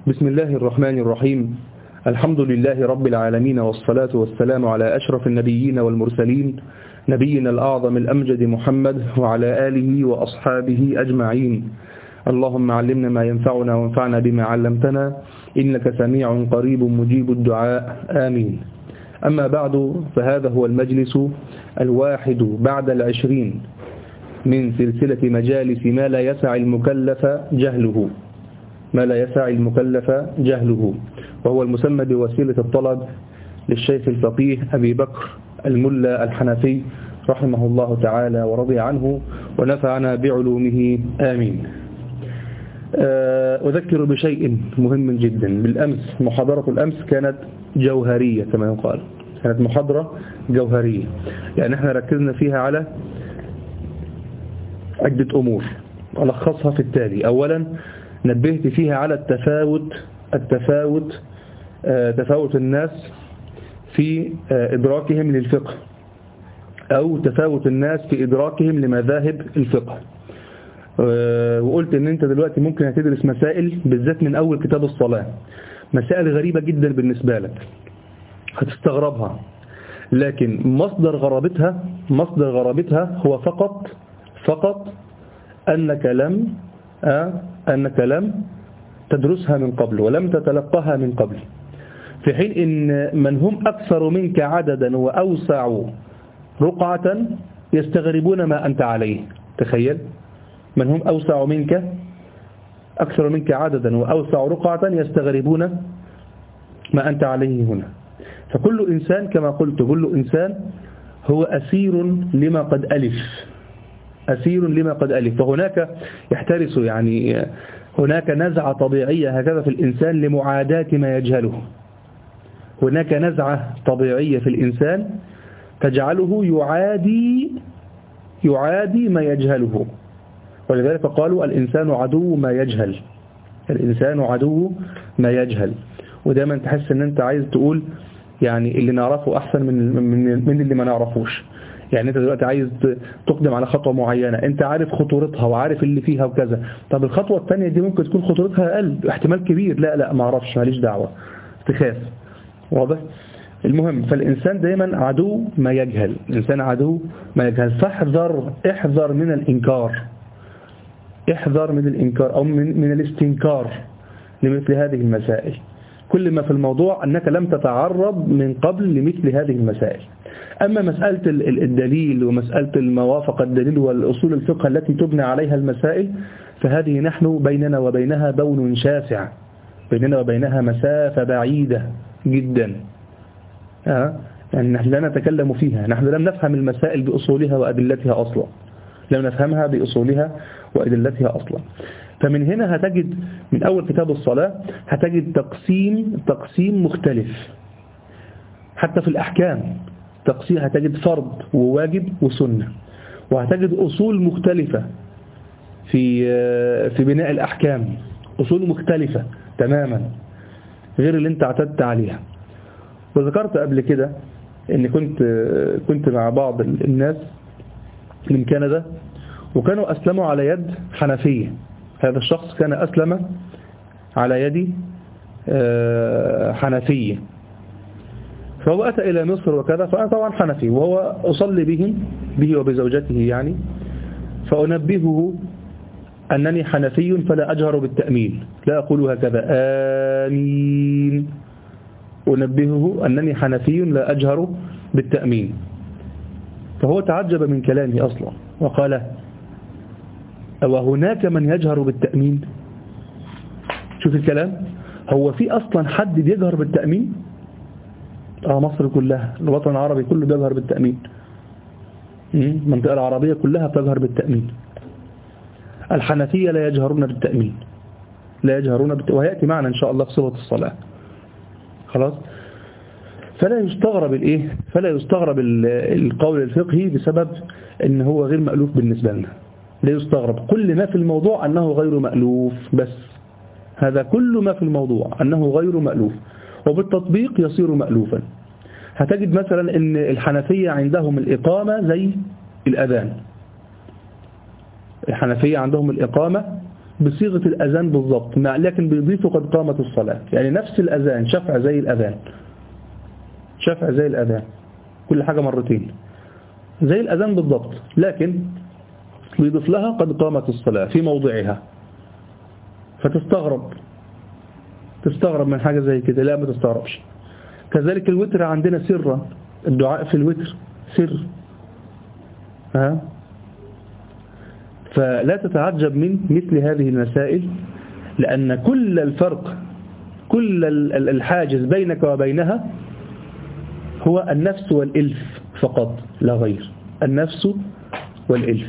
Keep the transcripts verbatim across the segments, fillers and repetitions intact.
بسم الله الرحمن الرحيم. الحمد لله رب العالمين، والصلاة والسلام على أشرف النبيين والمرسلين، نبينا الأعظم الأمجد محمد وعلى آله وأصحابه أجمعين. اللهم علمنا ما ينفعنا وانفعنا بما علمتنا، إنك سميع قريب مجيب الدعاء، آمين. أما بعد، فهذا هو المجلس الواحد بعد العشرين من سلسلة مجالس ما لا يسع المكلف جهله ما لا يسع المكلف جهله وهو المسمى بوسيلة الطلب للشيخ الفقيه أبي بكر الملا الحنفي رحمه الله تعالى ورضي عنه ونفعنا بعلومه، آمين. أذكر بشيء مهم جدا. بالأمس محاضرة الأمس كانت جوهرية كما يقال، كانت محاضرة جوهرية، يعني احنا ركزنا فيها على عدة أمور ألخصها في التالي. أولا، نبهت فيها على التفاوت التفاوت تفاوت الناس في إدراكهم للفقه، أو تفاوت الناس في إدراكهم لمذاهب الفقه. وقلت ان انت دلوقتي ممكن هتدرس مسائل بالذات من اول كتاب الصلاة، مسائل غريبة جدا بالنسبة لك هتستغربها، لكن مصدر غرابتها مصدر غرابتها هو فقط فقط انك لم أه انك لم تدرسها من قبل ولم تتلقاها من قبل، في حين ان من هم اكثر منك عددا واوسع رقعة يستغربون ما انت عليه. تخيل، من هم أوسع منك أكثر منك عددا وأوسع رقعة يستغربون ما أنت عليه هنا. فكل إنسان كما قلت كل إنسان هو أسير لما قد ألف أسير لما قد ألف فهناك يحترس، يعني هناك نزعة طبيعية هكذا في الإنسان لمعاداة ما يجهله. هناك نزعة طبيعية في الإنسان تجعله يعادي يعادي ما يجهله، ولذلك قالوا الإنسان عدو ما يجهل الإنسان عدو ما يجهل. ودايما تحس ان انت عايز تقول يعني اللي نعرفه احسن من من من اللي ما نعرفوش. يعني انت دلوقتي عايز تقدم على خطوة معينة، انت عارف خطورتها وعارف اللي فيها وكذا، طب الخطوة الثانية دي ممكن تكون خطورتها اقل، احتمال كبير، لا لا ما اعرفش، ماليش دعوة، تخاف. واضح؟ المهم، فالإنسان دايما عدو ما يجهل الإنسان عدو ما يجهل فاحذر احذر من الإنكار احذر من الإنكار أو من, من الاستنكار لمثل هذه المسائل. كل ما في الموضوع أنك لم تتعرض من قبل لمثل هذه المسائل. أما مسألة الدليل ومسألة الموافقة الدليل والأصول الفقه التي تبنى عليها المسائل، فهذه نحن بيننا وبينها بون شاسع، بيننا وبينها مسافة بعيدة جدا. أه؟ يعني نحن لا نتكلم فيها، نحن لم نفهم المسائل بأصولها وأدلتها أصلا لم نفهمها بأصولها وأدلتها أصلا. فمن هنا هتجد من أول كتاب الصلاة هتجد تقسيم تقسيم مختلف، حتى في الأحكام تقسيم، هتجد فرض وواجب وسنة، وهتجد أصول مختلفة في في بناء الأحكام، أصول مختلفة تماما غير اللي انت اعتدت عليها. وذكرت قبل كده ان كنت كنت مع بعض الناس من كندا، وكانوا أسلموا على يد حنفية. هذا الشخص كان أسلم على يد حنفية، فهو أتى إلى مصر وكذا، فأنا طبعا حنفي، وهو أصلي بهم به وبزوجته يعني، فأنبهه أنني حنفي فلا أجهر بالتأمين، لا أقول هكذا آمين، أنبهه أنني حنفي لا أجهر بالتأمين. فهو تعجب من كلامي أصلا وقال: وهناك من يجهر بالتأمين؟ شوف الكلام، هو في أصلا حد بيجهر بالتأمين؟ آه مصر كلها، الوطن العربي كله بيجهر بالتأمين، المنطقة العربية كلها بتجهر بالتأمين. الحنفية لا يجهرون بالتأمين، لا يجهرون بالتأمين، ويأتي معنا إن شاء الله في صفة الصلاة. خلاص؟ فلا يستغرب الايه فلا يستغرب القول الفقهي بسبب ان هو غير مألوف بالنسبة لنا. لا يستغرب، كل ما في الموضوع انه غير مألوف، بس هذا كل ما في الموضوع انه غير مألوف، وبالتطبيق يصير مألوفا. هتجد مثلا ان الحنفية عندهم الإقامة زي الأذان، الحنفية عندهم الإقامة بصيغة الأذان بالضبط، لكن بيضيفوا قد قامت الصلاة، يعني نفس الأذان شفع زي الأذان، شفع زي الأذان، كل حاجة مرتين زي الأذان بالضبط، لكن بيضيف لها قد قامت الصلاة في موضعها. فتستغرب تستغرب من حاجة زي كده؟ لا، ما تستغربش. كذلك الوتر عندنا سرا، الدعاء في الوتر سر، ها؟ فلا تتعجب من مثل هذه المسائل، لأن كل الفرق، كل الحاجز بينك وبينها هو النفس والإلف فقط لا غير، النفس والإلف.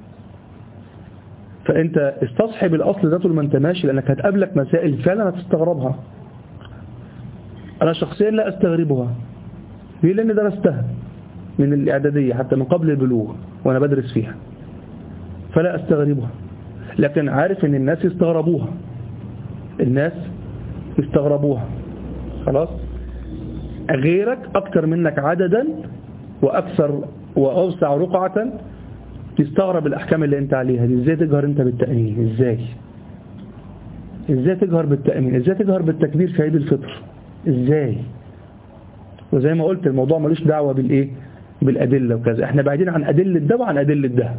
فأنت استصحب الأصل ذاته لما انت ماشي، لأنك هتقابلك مسائل فعلا هتستغربها. أنا شخصيا لا أستغربها، ليه؟ لأن درستها من الإعدادية حتى من قبل البلوغ وأنا بدرس فيها، فلا أستغربها. لكن عارف أن الناس يستغربوها، الناس يستغربوها، خلاص. غيرك أكثر منك عددا وأكثر وأوسع رقعة تستغرب الأحكام اللي أنت عليها دي. إزاي تجهر أنت بالتأمين؟ إزاي إزاي تجهر بالتأمين؟ إزاي تجهر بالتكبير في عيد الفطر؟ إزاي؟ وزي ما قلت الموضوع ملوش دعوة بالإيه؟ بالأدلة وكذا. إحنا بعيدين عن أدلة ده وعن أدلة ده،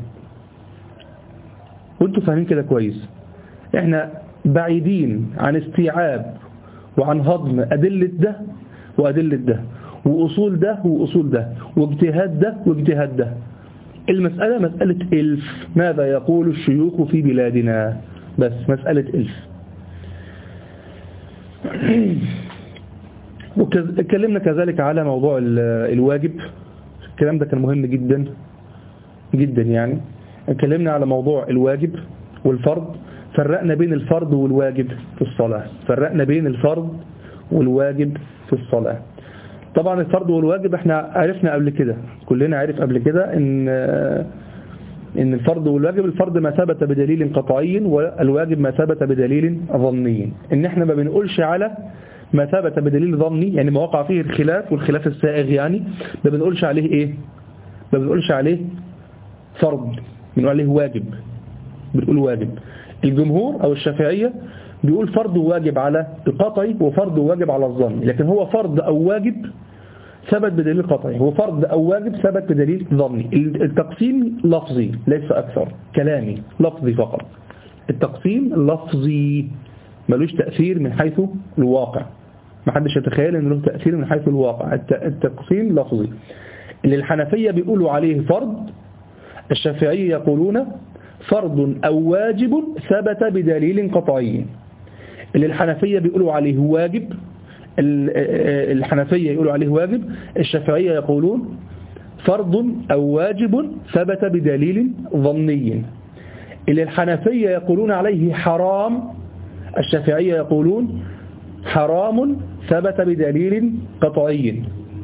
وانتوا فاهمين كده كويس. إحنا بعيدين عن استيعاب وعن هضم أدلة ده وأدلة ده، وأصول ده وأصول ده، واجتهاد ده واجتهاد ده. المسألة مسألة إلف، ماذا يقول الشيوخ في بلادنا، بس مسألة إلف. واتكلمنا كذلك على موضوع الواجب، الكلام ده كان مهم جدا جدا يعني. اتكلمنا على موضوع الواجب والفرض، فرقنا بين الفرض والواجب في الصلاة، فرقنا بين الفرض والواجب في الصلاة. طبعا الفرض والواجب احنا عرفنا قبل كده، كلنا عرف قبل كده ان ان الفرض والواجب، الفرض ما ثبت بدليل قطعي، والواجب ما ثبت بدليل ظني. ان احنا ما بنقولش على ما ثبت بدليل ظني، يعني ما وقع فيه الخلاف والخلاف السائغ، يعني ما بنقولش عليه ايه، ما بنقولش عليه فرض، بنقول عليه واجب، بنقول واجب. الجمهور او الشافعية بيقول فرض وواجب على القطعي وفرض وواجب على الظني، لكن هو فرض او واجب ثبت بدليل قطعي، هو فرض او واجب ثبت بدليل ظني. التقسيم لفظي ليس اكثر، كلامي لفظي فقط. التقسيم لفظي ملوش تأثير من حيث الواقع، ما حدش يتخيل انه له تأثير من حيث الواقع. التقسيم لفظي. اللي الحنفية بيقولوا عليه فرض، الشافعية يقولون فرض أو واجب ثبت بدليل قطعي. اللي الحنفية بيقولوا عليه واجب، الحنفية يقولوا عليه واجب، الشافعية يقولون فرض أو واجب ثبت بدليل ظني. اللي الحنفية يقولون عليه حرام، الشافعية يقولون حرام ثبت بدليل قطعي.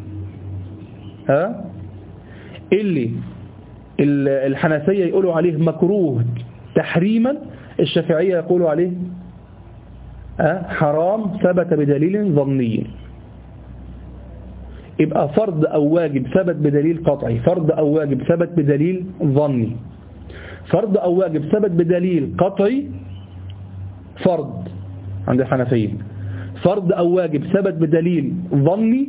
ها؟ اللي الحنفية يقولوا عليه مكروه تحريما، الشافعية يقولوا عليه حرام ثبت بدليل ظني. يبقى فرض أو واجب ثبت بدليل قطعي، فرض أو واجب ثبت بدليل ظني. فرض أو واجب ثبت بدليل قطعي فرض عند الحنفية، فرض أو واجب ثبت بدليل ظني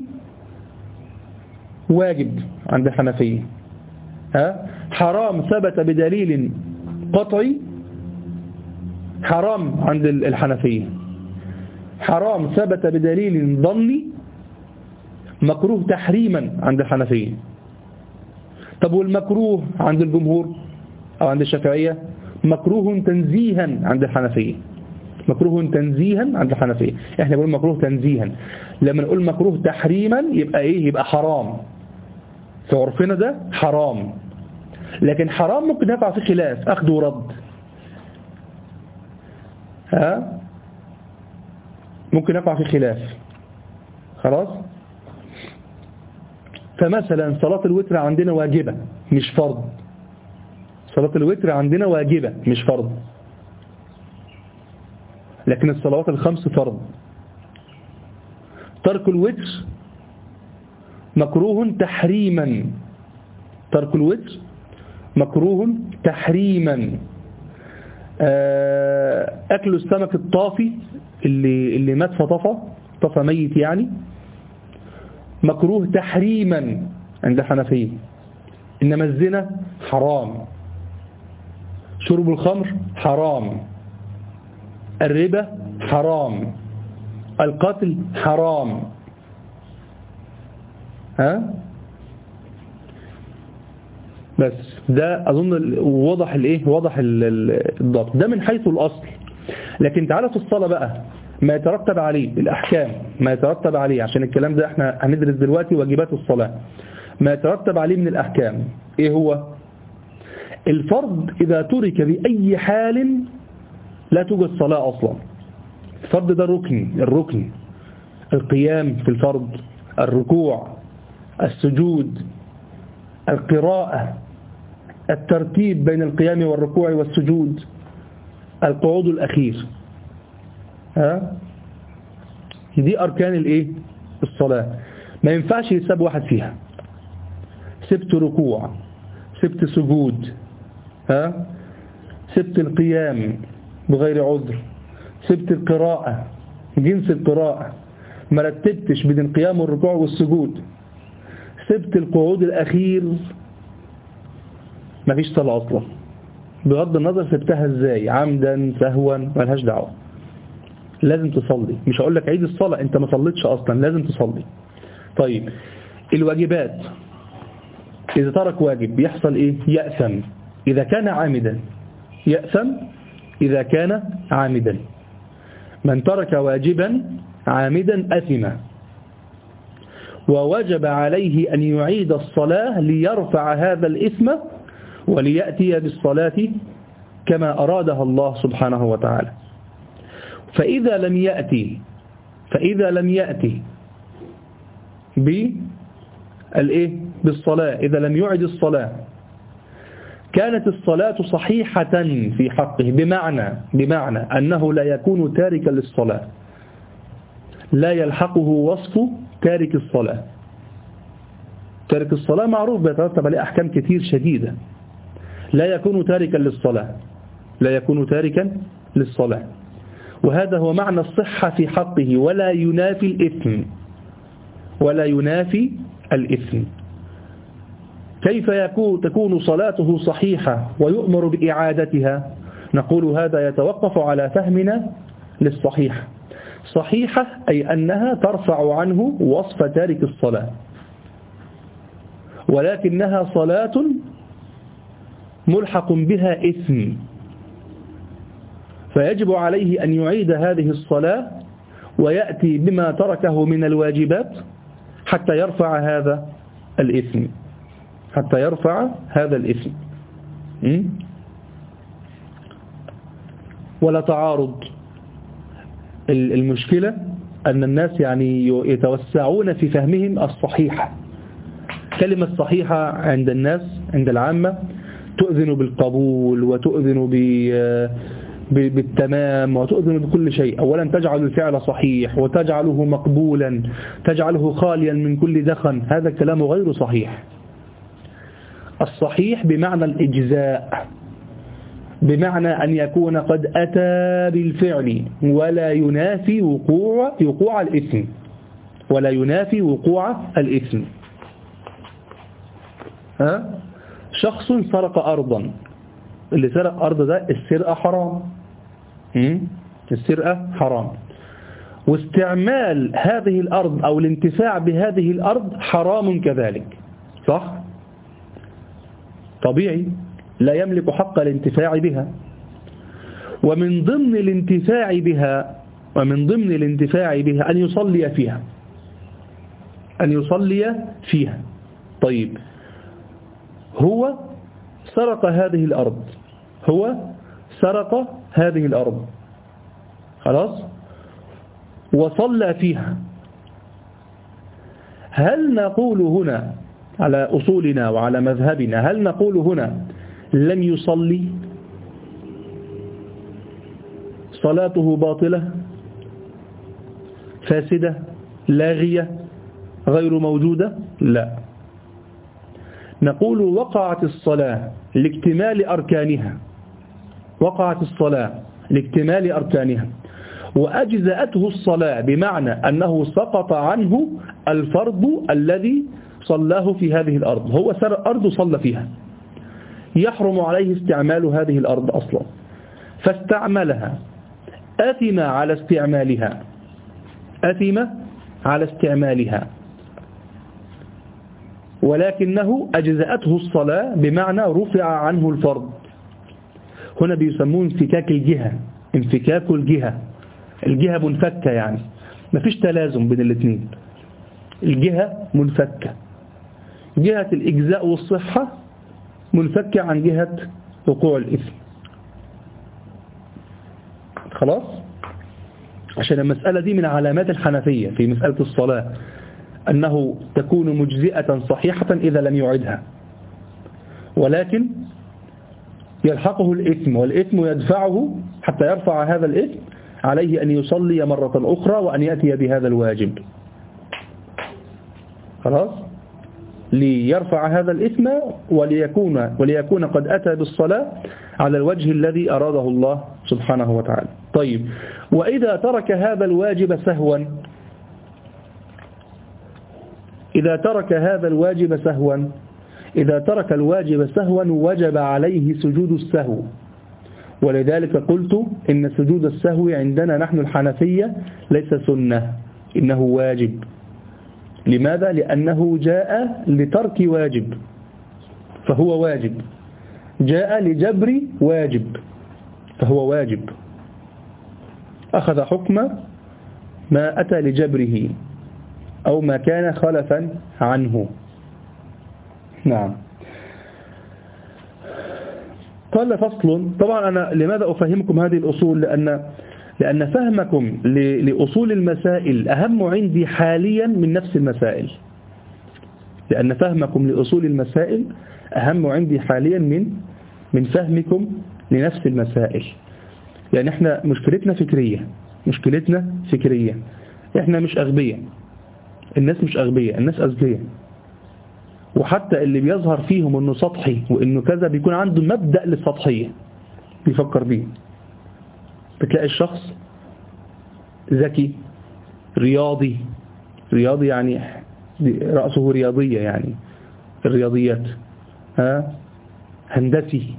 واجب عند الحنفية. ها؟ حرام ثبت بدليل قطعي حرام عند الحنفية. حرام ثبت بدليل ظني مكروه تحريما عند الحنفية. طب والمكروه عند الجمهور أو عند الشافعية؟ مكروه تنزيها عند الحنفية، مكروه تنزيها عند الحنفية. احنا بنقول مكروه تنزيها، لما نقول مكروه تحريما يبقى ايه؟ يبقى حرام في عرفنا، ده حرام. لكن حرام ممكن يقع في خلاف، أخذ ورد. ها؟ ممكن يقع في خلاف، خلاص. فمثلا صلاة الوتر عندنا واجبة مش فرض، صلاة الوتر عندنا واجبة مش فرض، لكن الصلوات الخمس فرض. ترك الوتر مكروه تحريما، ترك الوتر مكروه تحريما. أكل السمك الطافي اللي, اللي مات فطفى طفى ميت يعني مكروه تحريما عند الحنفية. إنما الزنا حرام، شرب الخمر حرام، الربا حرام، القتل حرام. ها بس ده أظن واضح الايه واضح الضبط ده من حيث الأصل. لكن تعالى في الصلاة بقى ما يترتب عليه الأحكام، ما يترتب عليه عشان الكلام ده احنا هندرس دلوقتي واجبات الصلاة. ما يترتب عليه من الأحكام ايه هو؟ الفرض إذا ترك بأي حال لا توجد صلاة أصلا. الفرض ده ركن، الركن القيام في الفرض، الركوع، السجود، القراءة، الترتيب بين القيام والركوع والسجود، القعود الأخير. ها دي أركان الإيه؟ الصلاة. ما ينفعش يساب واحد فيها. سبت ركوع، سبت سجود، ها سبت القيام بغير عذر، سبت القراءة جنس القراءة، ما رتبتش بين القيام والركوع والسجود، سبت القعود الأخير، ما فيش صلاة أصلا بغض النظر سبتها ازاي، عمدا سهوا مالهاش دعوة. لازم تصلي. مش هقول لك عيد الصلاة انت ما صليتش اصلا، لازم تصلي. طيب الواجبات اذا ترك واجب بيحصل ايه؟ يأثم اذا كان عامدا، يأثم اذا كان عامدا. من ترك واجبا عامدا أثم، ووجب عليه أن يعيد الصلاة ليرفع هذا الإثم وليأتي بالصلاة كما أرادها الله سبحانه وتعالى. فإذا لم يأتي فإذا لم يأتي بالإيه؟ بالصلاة، إذا لم يعد الصلاة كانت الصلاة صحيحة في حقه، بمعنى بمعنى أنه لا يكون تاركا للصلاة، لا يلحقه وصف تارك الصلاة. تارك الصلاة معروف بيترتب عليه أحكام كثير شديدة. لا يكون تاركا للصلاة، لا يكون تاركا للصلاة، وهذا هو معنى الصحة في حقه، ولا ينافي الإثم، ولا ينافي الإثم. كيف يكون تكون صلاته صحيحة ويؤمر بإعادتها؟ نقول هذا يتوقف على فهمنا للصحيح. صحيحة أي أنها ترفع عنه وصف تارك الصلاة، ولكنها صلاة ملحق بها إثم، فيجب عليه أن يعيد هذه الصلاة ويأتي بما تركه من الواجبات حتى يرفع هذا الإثم، حتى يرفع هذا الإثم. ولا تعارض. المشكلة أن الناس يعني يتوسعون في فهمهم الصحيحة. كلمة صحيحة عند الناس عند العامة تؤذن بالقبول وتؤذن بالتمام وتؤذن بكل شيء. أولا تجعل الفعل صحيح وتجعله مقبولا، تجعله خاليا من كل دخن. هذا الكلام غير صحيح. الصحيح بمعنى الإجزاء، بمعنى أن يكون قد أتى بالفعل ولا ينافي وقوع وقوع الإثم، ولا ينافي وقوع الإثم. ها؟ شخص سرق أرضا، اللي سرق أرض ده السرقة حرام، السرقة حرام، واستعمال هذه الأرض أو الانتفاع بهذه الأرض حرام كذلك، صح؟ طبيعي، لا يملك حق الانتفاع بها. ومن ضمن الانتفاع بها ومن ضمن الانتفاع بها أن يصلي فيها، أن يصلي فيها. طيب هو سرق هذه الأرض، هو سرق هذه الأرض خلاص وصلى فيها. هل نقول هنا على أصولنا وعلى مذهبنا، هل نقول هنا لم يصلي، صلاته باطلة فاسدة لاغية غير موجودة؟ لا، نقول وقعت الصلاة لاكتمال أركانها، وقعت الصلاة لاكتمال أركانها وأجزأته الصلاة بمعنى أنه سقط عنه الفرض الذي صلاه في هذه الأرض، هو سرق أرض صلى فيها، يحرم عليه استعمال هذه الأرض أصلا، فاستعملها، أثم على استعمالها، أثم على استعمالها، ولكنه أجزأته الصلاة بمعنى رفع عنه الفرض. هنا بيسموه انفكاك الجهة، انفكاك الجهة، الجهة منفكة، يعني مفيش تلازم بين الاثنين، الجهة منفكة، جهة الإجزاء والصحة منفكة عن جهة وقوع الإثم. خلاص؟ عشان المسألة دي من علامات الحنفية في مسألة الصلاة، أنه تكون مجزئة صحيحة إذا لم يعدها، ولكن يلحقه الإثم، والإثم يدفعه حتى يرفع هذا الإثم عليه أن يصلي مرة أخرى وأن يأتي بهذا الواجب. خلاص؟ ليرفع هذا الإثم وليكون, وليكون قد أتى بالصلاة على الوجه الذي أراده الله سبحانه وتعالى. طيب، وإذا ترك هذا الواجب سهوا، إذا ترك هذا الواجب سهوا إذا ترك الواجب سهوا وجب عليه سجود السهو. ولذلك قلت إن سجود السهو عندنا نحن الحنفية ليس سنة، إنه واجب. لماذا؟ لأنه جاء لترك واجب، فهو واجب، جاء لجبر واجب فهو واجب، أخذ حكم ما أتى لجبره أو ما كان خلفا عنه. نعم. قال فصل. طبعا أنا لماذا أفهمكم هذه الأصول؟ لأن لأن فهمكم لأصول المسائل أهم عندي حاليا من نفس المسائل، لأن فهمكم لأصول المسائل أهم عندي حاليا من من فهمكم لنفس المسائل. يعني احنا مشكلتنا فكرية، مشكلتنا فكرية احنا مش أغبياء، الناس مش أغبياء، الناس أذكياء، وحتى اللي بيظهر فيهم انه سطحي وانه كذا بيكون عنده مبدأ للسطحية بيفكر بيه. بتلاقي الشخص ذكي، رياضي، رياضي يعني رأسه رياضية، يعني الرياضيات، ها، هندسي،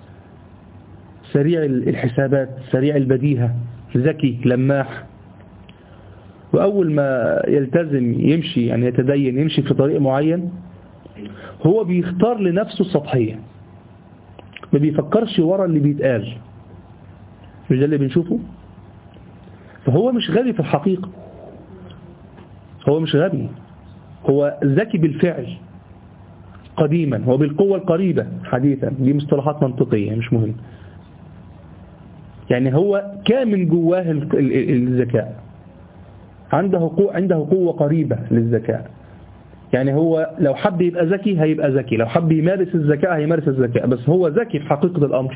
سريع الحسابات، سريع البديهة، ذكي، لماح، وأول ما يلتزم يمشي، يعني يتدين، يمشي في طريق معين، هو بيختار لنفسه السطحية، ما بيفكرش ورا اللي بيتقال. مش ده اللي بنشوفه؟ فهو مش غبي في الحقيقة، هو مش غبي، هو ذكي بالفعل قديما وبالقوة القريبة حديثا، دي مصطلحات منطقية مش مهم. يعني هو كامن جواه الذكاء، عنده قوة عنده قوة قريبة للذكاء. يعني هو لو حب يبقى ذكي هيبقى ذكي، لو حب يمارس الذكاء هيمارس الذكاء، بس هو ذكي في حقيقة الأمر.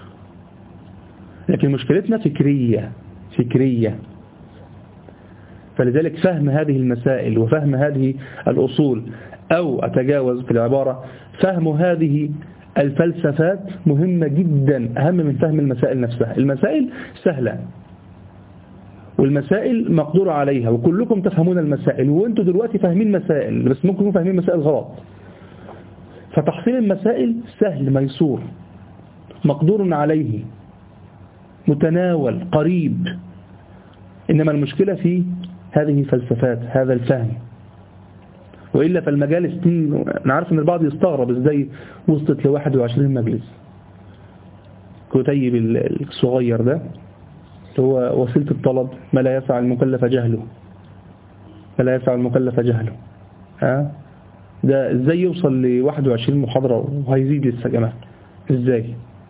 لكن مشكلتنا فكرية فكرية فلذلك فهم هذه المسائل وفهم هذه الأصول، أو أتجاوز في العبارة، فهم هذه الفلسفات مهمة جدا، أهم من فهم المسائل نفسها. المسائل سهلة والمسائل مقدور عليها، وكلكم تفهمون المسائل، وانتوا دلوقتي فاهمين مسائل، بس ممكن تكونوا فاهمين مسائل غلط. فتحصيل المسائل سهل، ميسور، مقدور عليه، متناول، قريب. إنما المشكلة في هذه الفلسفات، هذا الفهم. وإلا فالمجالس دي، أنا عارف أن البعض يستغرب إزاي وصلت ل واحد وعشرين مجلس. كتيب الصغير ده هو وسيلة الطلب، ما لا يسع المكلف جهله، ما لا يسع المكلف جهله. ها؟ ده إزاي يوصل ل واحد وعشرين محاضرة وهيزيد لسه كمان؟ إزاي؟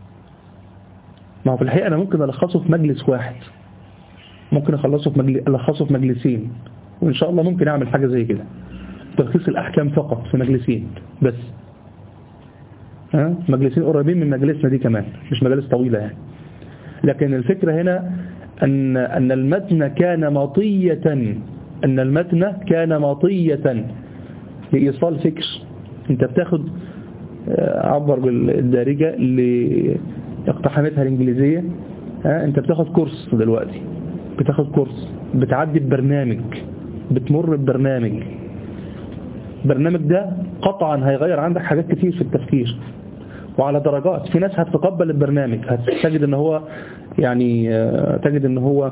ما هو في الحقيقة أنا ممكن ألخصه في مجلس واحد، ممكن أخلصه في مجلس، ألخصه في مجلسين، وإن شاء الله ممكن أعمل حاجة زي كده، تلخيص الأحكام فقط في مجلسين بس. ها؟ مجلسين قريبين من مجلسنا دي كمان، مش مجالس طويلة يعني. لكن الفكرة هنا أن أن المتن كان مطية أن المتن كان مطية لإيصال فكر. أنت بتاخد عبر بالدارجة اقتحمتها الإنجليزية. ها أنت بتاخد كورس دلوقتي، بتاخد كورس، بتعدي ببرنامج، بتمر ببرنامج. البرنامج ده قطعا هيغير عندك حاجات كتير في التفكير وعلى درجات. في ناس هتتقبل البرنامج، هتجد ان هو يعني تجد ان هو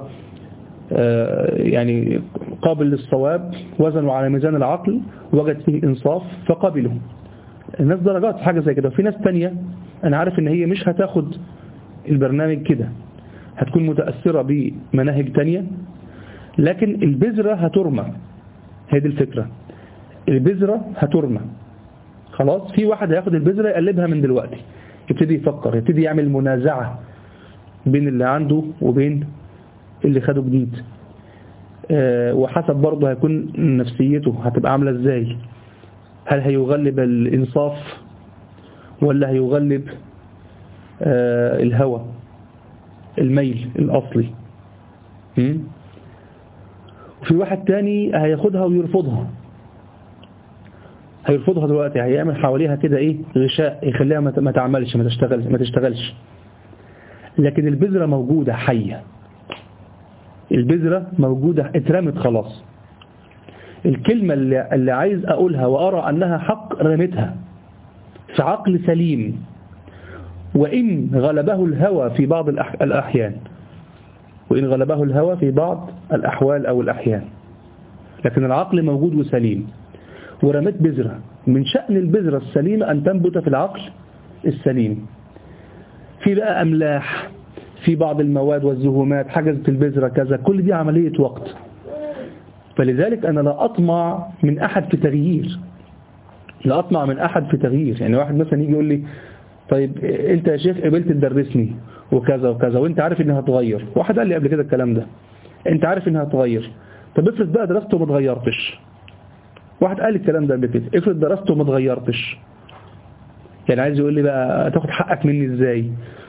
يعني قابل للصواب، وزنوا على ميزان العقل وجد فيه انصاف فقبلوا. الناس درجات في حاجة زي كده. وفي ناس تانية انا عارف ان هي مش هتاخد البرنامج كده، هتكون متأثرة بمناهج تانية، لكن البذرة هترمى. هي دي الفكرة، البذرة هترمى خلاص. في واحد هياخد البذرة يقلبها من دلوقتي، يبتدي يفكر، يبتدي يعمل منازعة بين اللي عنده وبين اللي خده جديد. أه وحسب برضه هيكون نفسيته هتبقى عاملة ازاي. هل هيغلب الإنصاف ولا هيغلب أه الهوى، الميل الأصلي. م? وفي واحد تاني هياخدها ويرفضها، هيرفضها دلوقتي، هيعمل حواليها كده ايه غشاء يخليها ما تعملش، ما تشتغلش ما تشتغلش لكن البذرة موجودة حية، البذرة موجودة اترمت خلاص. الكلمة اللي, اللي عايز أقولها وأرى أنها حق رمتها في عقل سليم، وإن غلبه الهوى في بعض الأحيان، وإن غلبه الهوى في بعض الأحوال أو الأحيان، لكن العقل موجود وسليم، ورمت بذرة. من شأن البذرة السليمة أن تنبت في العقل السليم. في بقى أملاح، في بعض المواد والزهومات حجزت البذرة كذا، كل دي عملية وقت. فلذلك أنا لا أطمع من أحد في تغيير، لا أطمع من أحد في تغيير. يعني واحد مثلا يجي يقول لي طيب أنت يا شيخ قبلت تدرسني وكذا وكذا وأنت عارف إنها هتغير. واحد قال لي قبل كده الكلام ده، أنت عارف إنها هتغير، طب افرض بقى درست وما تغيرتش. واحد قال لي الكلام ده قبل كده، افرض درست وما تغيرتش، يعني عايز يقول لي بقى تاخد حقك مني ازاي؟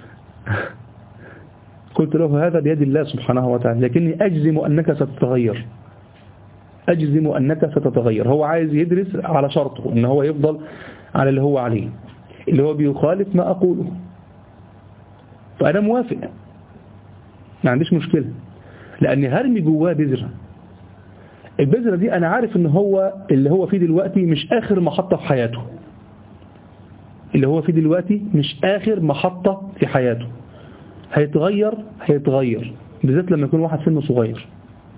قلت له هذا بيد الله سبحانه وتعالى، لكني أجزم أنك ستتغير، أجزم أنك ستتغير. هو عايز يدرس على شرطه إن هو يفضل على اللي هو عليه، اللي هو بيخالف ما أقوله، فأنا موافق، ما عنديش مشكلة، لأني هرمي جواه بذرة. البذرة دي أنا عارف إن هو اللي هو فيه دلوقتي مش آخر محطة في حياته، اللي هو فيه دلوقتي مش آخر محطة في حياته، هيتغير هيتغير بالذات لما يكون واحد سنه صغير،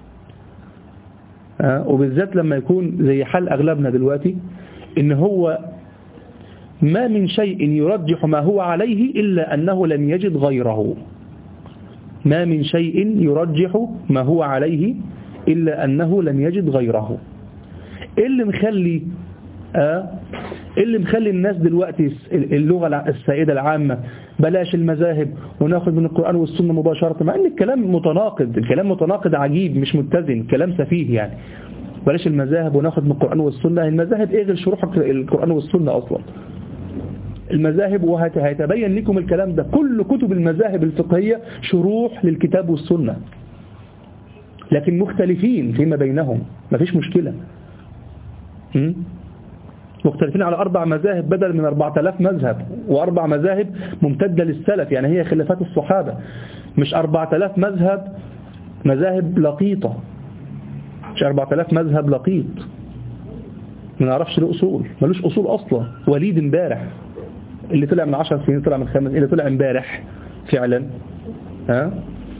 أه؟ وبالذات لما يكون زي حال أغلبنا دلوقتي إن هو ما من شيء يرجح ما هو عليه إلا أنه لم يجد غيره. ما من شيء يرجح ما هو عليه إلا أنه لم يجد غيره. إيه اللي مخلي آه اللي مخلي الناس دلوقتي اللغة السائدة العامة بلاش المذاهب وناخد من القرآن والسنة مباشرة، مع ان الكلام متناقض، الكلام متناقض عجيب مش متزن، كلام سفيه. يعني بلاش المذاهب وناخد من القرآن والسنة. المذاهب ايه غير شروح القرآن والسنة اصلا؟ المذاهب، وهيتبين لكم الكلام ده، كل كتب المذاهب الفقهية شروح للكتاب والسنة، لكن مختلفين فيما بينهم، مفيش مشكلة. م? مختلفين على أربع مذاهب بدل من أربعة آلاف مذهب، وأربع مذاهب ممتدة للسلف، يعني هي خلافات الصحابة، مش أربعة آلاف مذهب مذاهب لقيطة، مش أربعة آلاف مذهب لقيط ما نعرفش له أصول، ملوش أصول أصلا. وليد امبارح اللي طلع من عشر سنين، طلع من خمس، اللي طلع امبارح فعلا. ها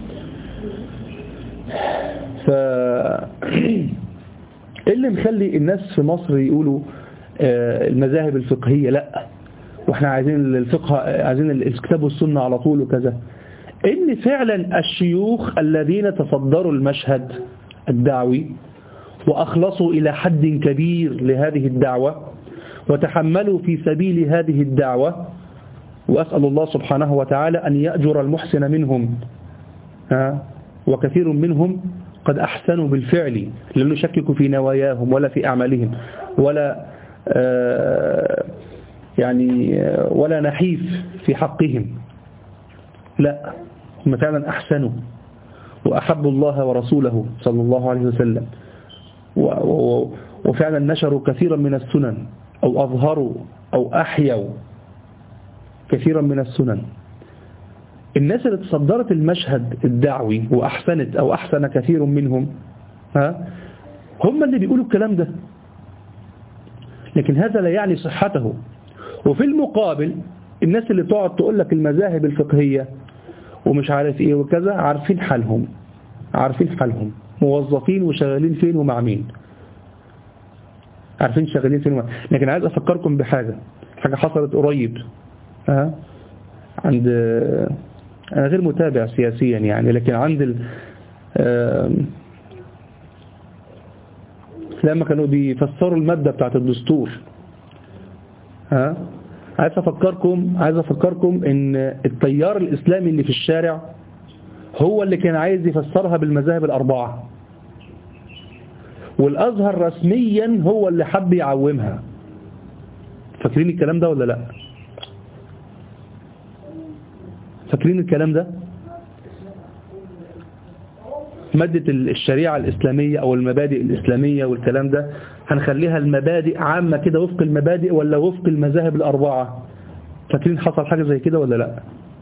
ف اللي مخلي الناس في مصر يقولوا المذاهب الفقهية لا، واحنا عايزين الفقه، عايزين الكتاب والسنة على طول وكذا، ان فعلا الشيوخ الذين تصدروا المشهد الدعوي واخلصوا الى حد كبير لهذه الدعوة وتحملوا في سبيل هذه الدعوة، واسأل الله سبحانه وتعالى ان يأجر المحسن منهم، ها وكثير منهم قد احسنوا بالفعل، لا نشكك في نواياهم ولا في اعمالهم ولا آه يعني آه ولا نحيف في حقهم، لا، هم فعلا أحسنوا وأحبوا الله ورسوله صلى الله عليه وسلم، وفعلا نشروا كثيرا من السنن أو أظهروا أو أحيوا كثيرا من السنن. الناس اللي تصدرت المشهد الدعوي وأحسنت أو أحسن كثير منهم ها هم اللي بيقولوا الكلام ده، لكن هذا لا يعني صحته. وفي المقابل الناس اللي تقعد تقول لك المذاهب الفقهية ومش عارف ايه وكذا عارفين حالهم، عارفين حالهم موظفين وشغالين فين ومع مين، عارفين شغالين فين ومع. لكن عايز أفكركم بحاجة حاجة حصلت قريب ها عند، أنا غير متابع سياسيا يعني، لكن عند ال... لما كانوا بيفسروا المادة بتاعت الدستور ها عايز أفكركم عايز أفكركم إن التيار الإسلامي اللي في الشارع هو اللي كان عايز يفسرها بالمذاهب الأربعة، والأزهر رسميا هو اللي حب يعومها. فاكرين الكلام ده ولا لا؟ فاكرين الكلام ده؟ مادة الشريعة الإسلامية أو المبادئ الإسلامية والكلام ده هنخليها المبادئ عامة كده وفق المبادئ ولا وفق المذاهب الأربعة؟ فاكرين حصل حاجة زي كده ولا لا؟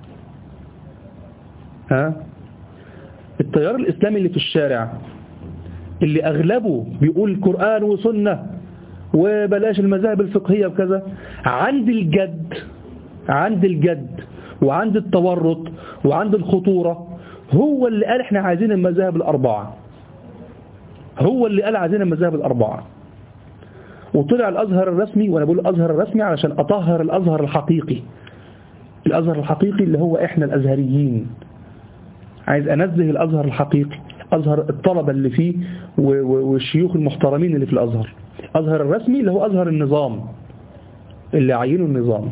ها؟ التيار الإسلامي اللي في الشارع اللي أغلبه بيقول قرآن وسنة وبلاش المذاهب الفقهية وكذا، عند الجد عند الجد وعند التورط وعند الخطورة هو اللي قال احنا عايزين المذاهب الأربعة، هو اللي قال عايزين المذاهب الأربعة. وطلع الأزهر الرسمي، وأنا بقول الأزهر الرسمي علشان أطهر الأزهر الحقيقي، الأزهر الحقيقي اللي هو احنا الأزهريين، عايز أنزه الأزهر الحقيقي، أزهر الطلبة اللي فيه والشيوخ المحترمين اللي في الأزهر. أزهر الرسمي اللي هو أزهر النظام اللي عينوا النظام.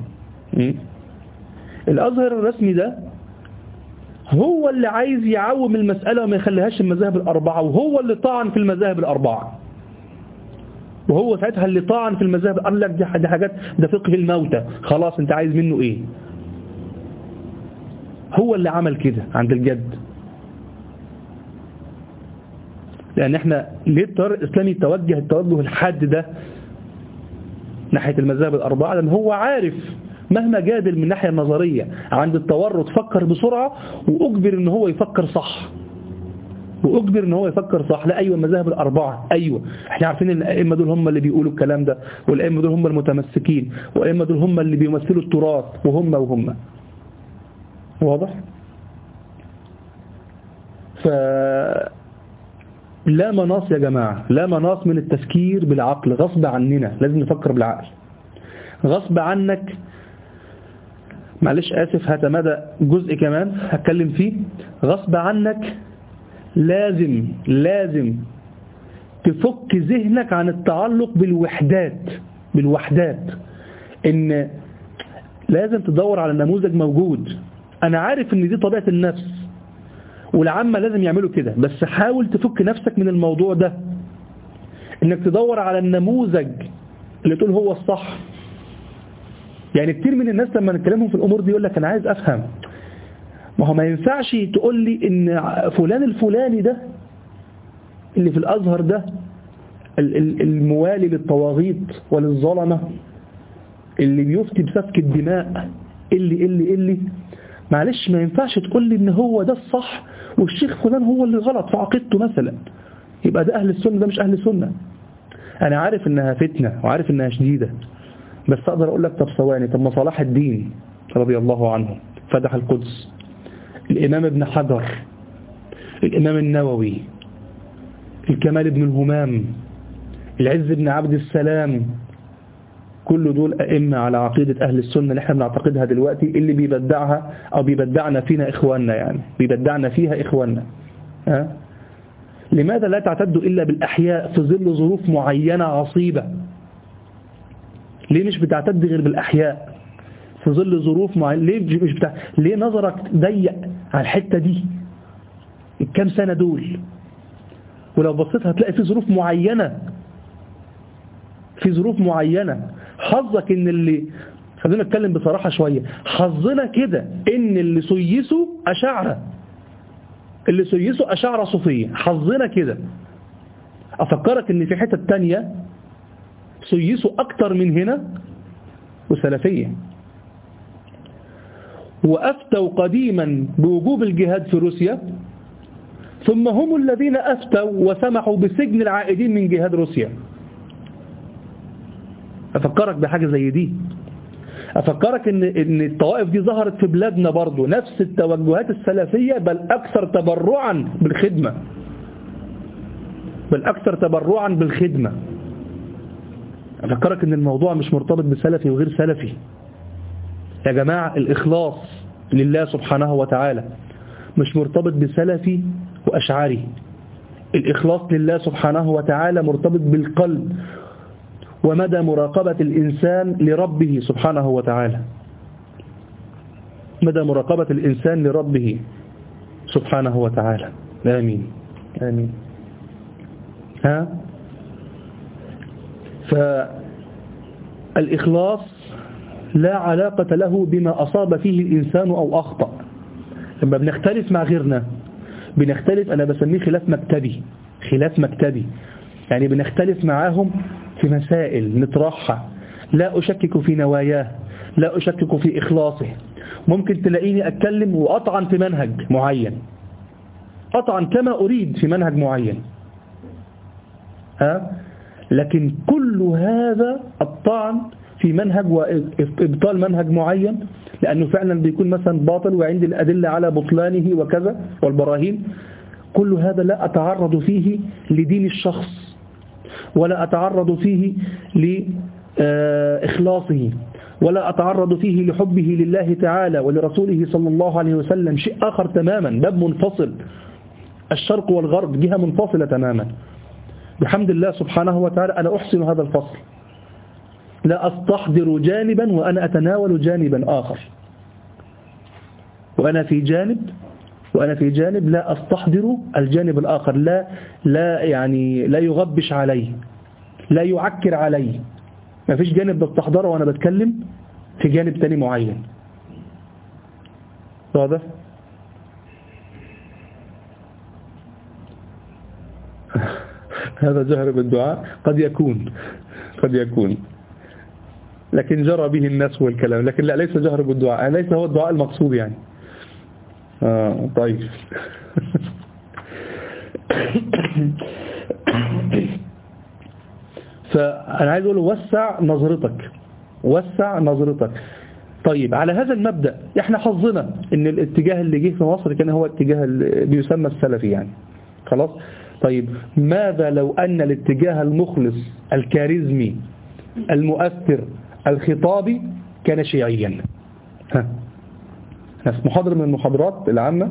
الأزهر الرسمي ده هو اللي عايز يعوم المسألة وما يخليهاش المذاهب الأربعة، وهو اللي طعن في المذاهب الأربعة، وهو ساعتها اللي طعن في المذاهب، قال لك دي حاجات ده فقه الموتى، خلاص انت عايز منه ايه؟ هو اللي عمل كده عند الجد. لأن احنا ليه التيار الإسلامي توجه التوجه الحاد ده ناحية المذاهب الأربعة؟ لأن هو عارف مهما جادل من الناحية النظرية عند التورط فكر بسرعة وأجبر ان هو يفكر صح، وأجبر ان هو يفكر صح. لا أيوة المذاهب الأربعة أيوة، احنا عارفين ان الأئمة دول هم اللي بيقولوا الكلام ده، والأئمة دول هم المتمسكين، والأئمة دول هم اللي بيمثلوا التراث، وهم وهم واضح؟ ف لا مناص يا جماعة، لا مناص من التفكير بالعقل، غصب عننا لازم نفكر بالعقل. غصب عنك، معلش آسف هتمدى جزء كمان هتكلم فيه، غصب عنك لازم لازم تفك ذهنك عن التعلق بالوحدات بالوحدات ان لازم تدور على نموذج موجود. انا عارف ان دي طبيعة النفس والعامة لازم يعملوا كده، بس حاول تفك نفسك من الموضوع ده، انك تدور على النموذج اللي تقول هو الصح. يعني كتير من الناس لما نتكلمهم في الأمور دي يقول لك أنا عايز أفهم، ما هو ما ينفعش تقول لي إن فلان الفلاني ده اللي في الأزهر ده الموالي للطواغيت وللظلمة اللي بيفتي بسفك الدماء اللي اللي اللي معلش ما ينفعش تقول لي إن هو ده الصح والشيخ فلان هو اللي غلط في عقيدته مثلا، يبقى ده أهل السنة ده مش أهل السنة. أنا عارف إنها فتنة وعارف إنها شديدة، بس أقدر أقول لك طب ثواني، طب ما صلاح الدين رضي الله عنه فتح القدس، الإمام ابن حجر، الإمام النووي، الكمال ابن الهمام، العز بن عبد السلام، كل دول أئمة على عقيدة أهل السنة اللي احنا بنعتقدها دلوقتي، اللي بيبدعها أو بيبدعنا فينا إخواننا، يعني بيبدعنا فيها إخواننا. أه؟ لماذا لا تعتد إلا بالأحياء في ظل ظروف معينة عصيبة؟ ليه مش بتعتد غير بالأحياء في ظل ظروف معينة؟ ليه مش بتاع... ليه نظرك ضيق على الحتة دي الكام سنة دول؟ ولو بصيت هتلاقي في ظروف معينة في ظروف معينة حظك ان اللي خلينا نتكلم بصراحة شوية، حظنا كده ان اللي سيسوا أشاعرة، اللي سيسوا أشاعرة صوفية، حظنا كده. أفكرك ان في حتة تانية سيسوا أكتر من هنا وسلفية، وأفتوا قديما بوجوب الجهاد في روسيا، ثم هم الذين أفتوا وسمحوا بسجن العائدين من جهاد روسيا. أفكرك بحاجة زي دي، أفكرك إن إن الطوائف دي ظهرت في بلادنا برضو نفس التوجهات السلفية، بل أكثر تبرعا بالخدمة، بل أكثر تبرعا بالخدمة. أفكرك إن الموضوع مش مرتبط بسلفي وغير سلفي يا جماعة. الإخلاص لله سبحانه وتعالى مش مرتبط بسلفي وأشعري. الإخلاص لله سبحانه وتعالى مرتبط بالقلب ومدى مراقبة الإنسان لربه سبحانه وتعالى، مدى مراقبة الإنسان لربه سبحانه وتعالى. آمين آمين. ها فالإخلاص لا علاقة له بما أصاب فيه الإنسان أو أخطأ. لما بنختلف مع غيرنا بنختلف، أنا بسميه خلاف مكتبي، خلاف مكتبي، يعني بنختلف معاهم في مسائل نطرحها، لا أشكك في نواياه، لا أشكك في إخلاصه. ممكن تلاقيني أتكلم وأطعن في منهج معين، أطعن كما أريد في منهج معين، ها؟ لكن كل هذا الطعن في منهج وإبطال منهج معين لأنه فعلا بيكون مثلا باطل وعندي الأدلة على بطلانه وكذا والبراهين، كل هذا لا أتعرض فيه لدين الشخص ولا أتعرض فيه لإخلاصه ولا أتعرض فيه لحبه لله تعالى ولرسوله صلى الله عليه وسلم. شيء آخر تماما، باب منفصل، الشرق والغرب جهة منفصلة تماما. بحمد الله سبحانه وتعالى أنا أحسن هذا الفصل، لا أستحضر جانبا وأنا أتناول جانبا آخر، وأنا في جانب وأنا في جانب لا أستحضر الجانب الآخر، لا لا يعني لا يغبش علي، لا يعكر علي. ما فيش جانب بستحضره وأنا بتكلم في جانب تاني معين. واضح؟ هذا جهر بالدعاء قد يكون قد يكون لكن جرى به الناس والكلام، لكن لا، ليس جهر بالدعاء، ليس هو الدعاء المقصود يعني. آه طيب. فأنا عايز أقول وسع نظرتك، وسع نظرتك. طيب على هذا المبدأ احنا حظنا ان الاتجاه اللي جه في مصر كان هو اتجاه اللي بيسمى السلفي يعني، خلاص. طيب ماذا لو أن الاتجاه المخلص الكاريزمي المؤثر الخطابي كان شيعيا؟ ها في محاضرة من المحاضرات العامة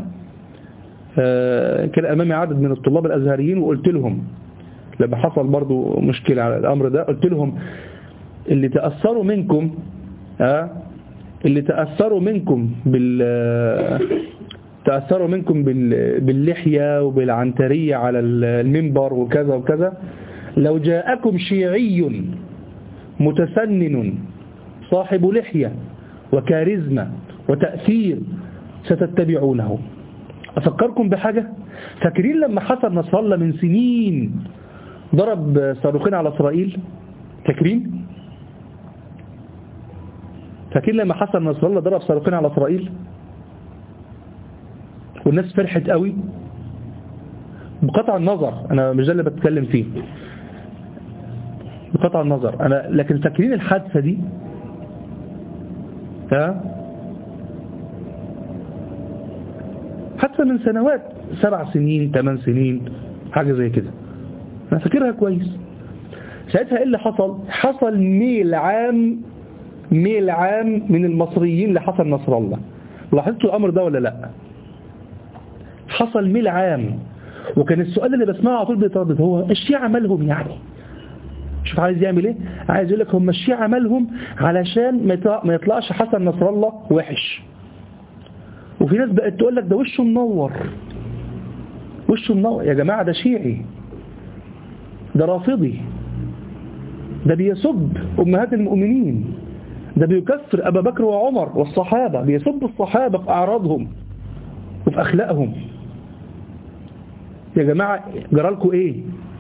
كان أمامي عدد من الطلاب الأزهريين، وقلت لهم لما حصل برضو مشكلة على الأمر ده، قلت لهم اللي تأثروا منكم ها اللي تأثروا منكم بال تأثروا منكم باللحية وبالعنترية على المنبر وكذا وكذا، لو جاءكم شيعي متسنن صاحب لحية وكاريزما وتأثير ستتبعونه. أفكركم بحاجة، فاكرين لما حسن نصر الله من سنين ضرب صاروخين على إسرائيل؟ فاكرين؟ فاكرين لما حسن نصر الله ضرب صاروخين على إسرائيل والناس فرحت قوي؟ بقطع النظر، أنا مش ده اللي بتكلم فيه، بقطع النظر أنا، لكن فاكرين الحادثة دي؟ ها؟ حادثة من سنوات، سبع سنين ثمان سنين حاجة زي كده، أنا فاكرها كويس. ساعتها إيه اللي حصل؟ حصل ميل عام ميل عام من المصريين لحسن نصر الله. لاحظتوا الأمر ده ولا لا؟ حصل ميل عام، وكان السؤال اللي بسمعه على طول بيتردد، هو الشيعة مالهم يعني؟ شوف عايز يعمل ايه؟ عايز يقول لك هم الشيعة مالهم علشان ما يطلعش حسن نصر الله وحش. وفي ناس بقت تقول لك ده وشه منور، وشه منور. يا جماعة ده شيعي، ده رافضي، ده بيسب أمهات المؤمنين، ده بيكفر أبا بكر وعمر والصحابة، بيسب الصحابة في أعراضهم وفي أخلاقهم. يا جماعة جرالكوا إيه؟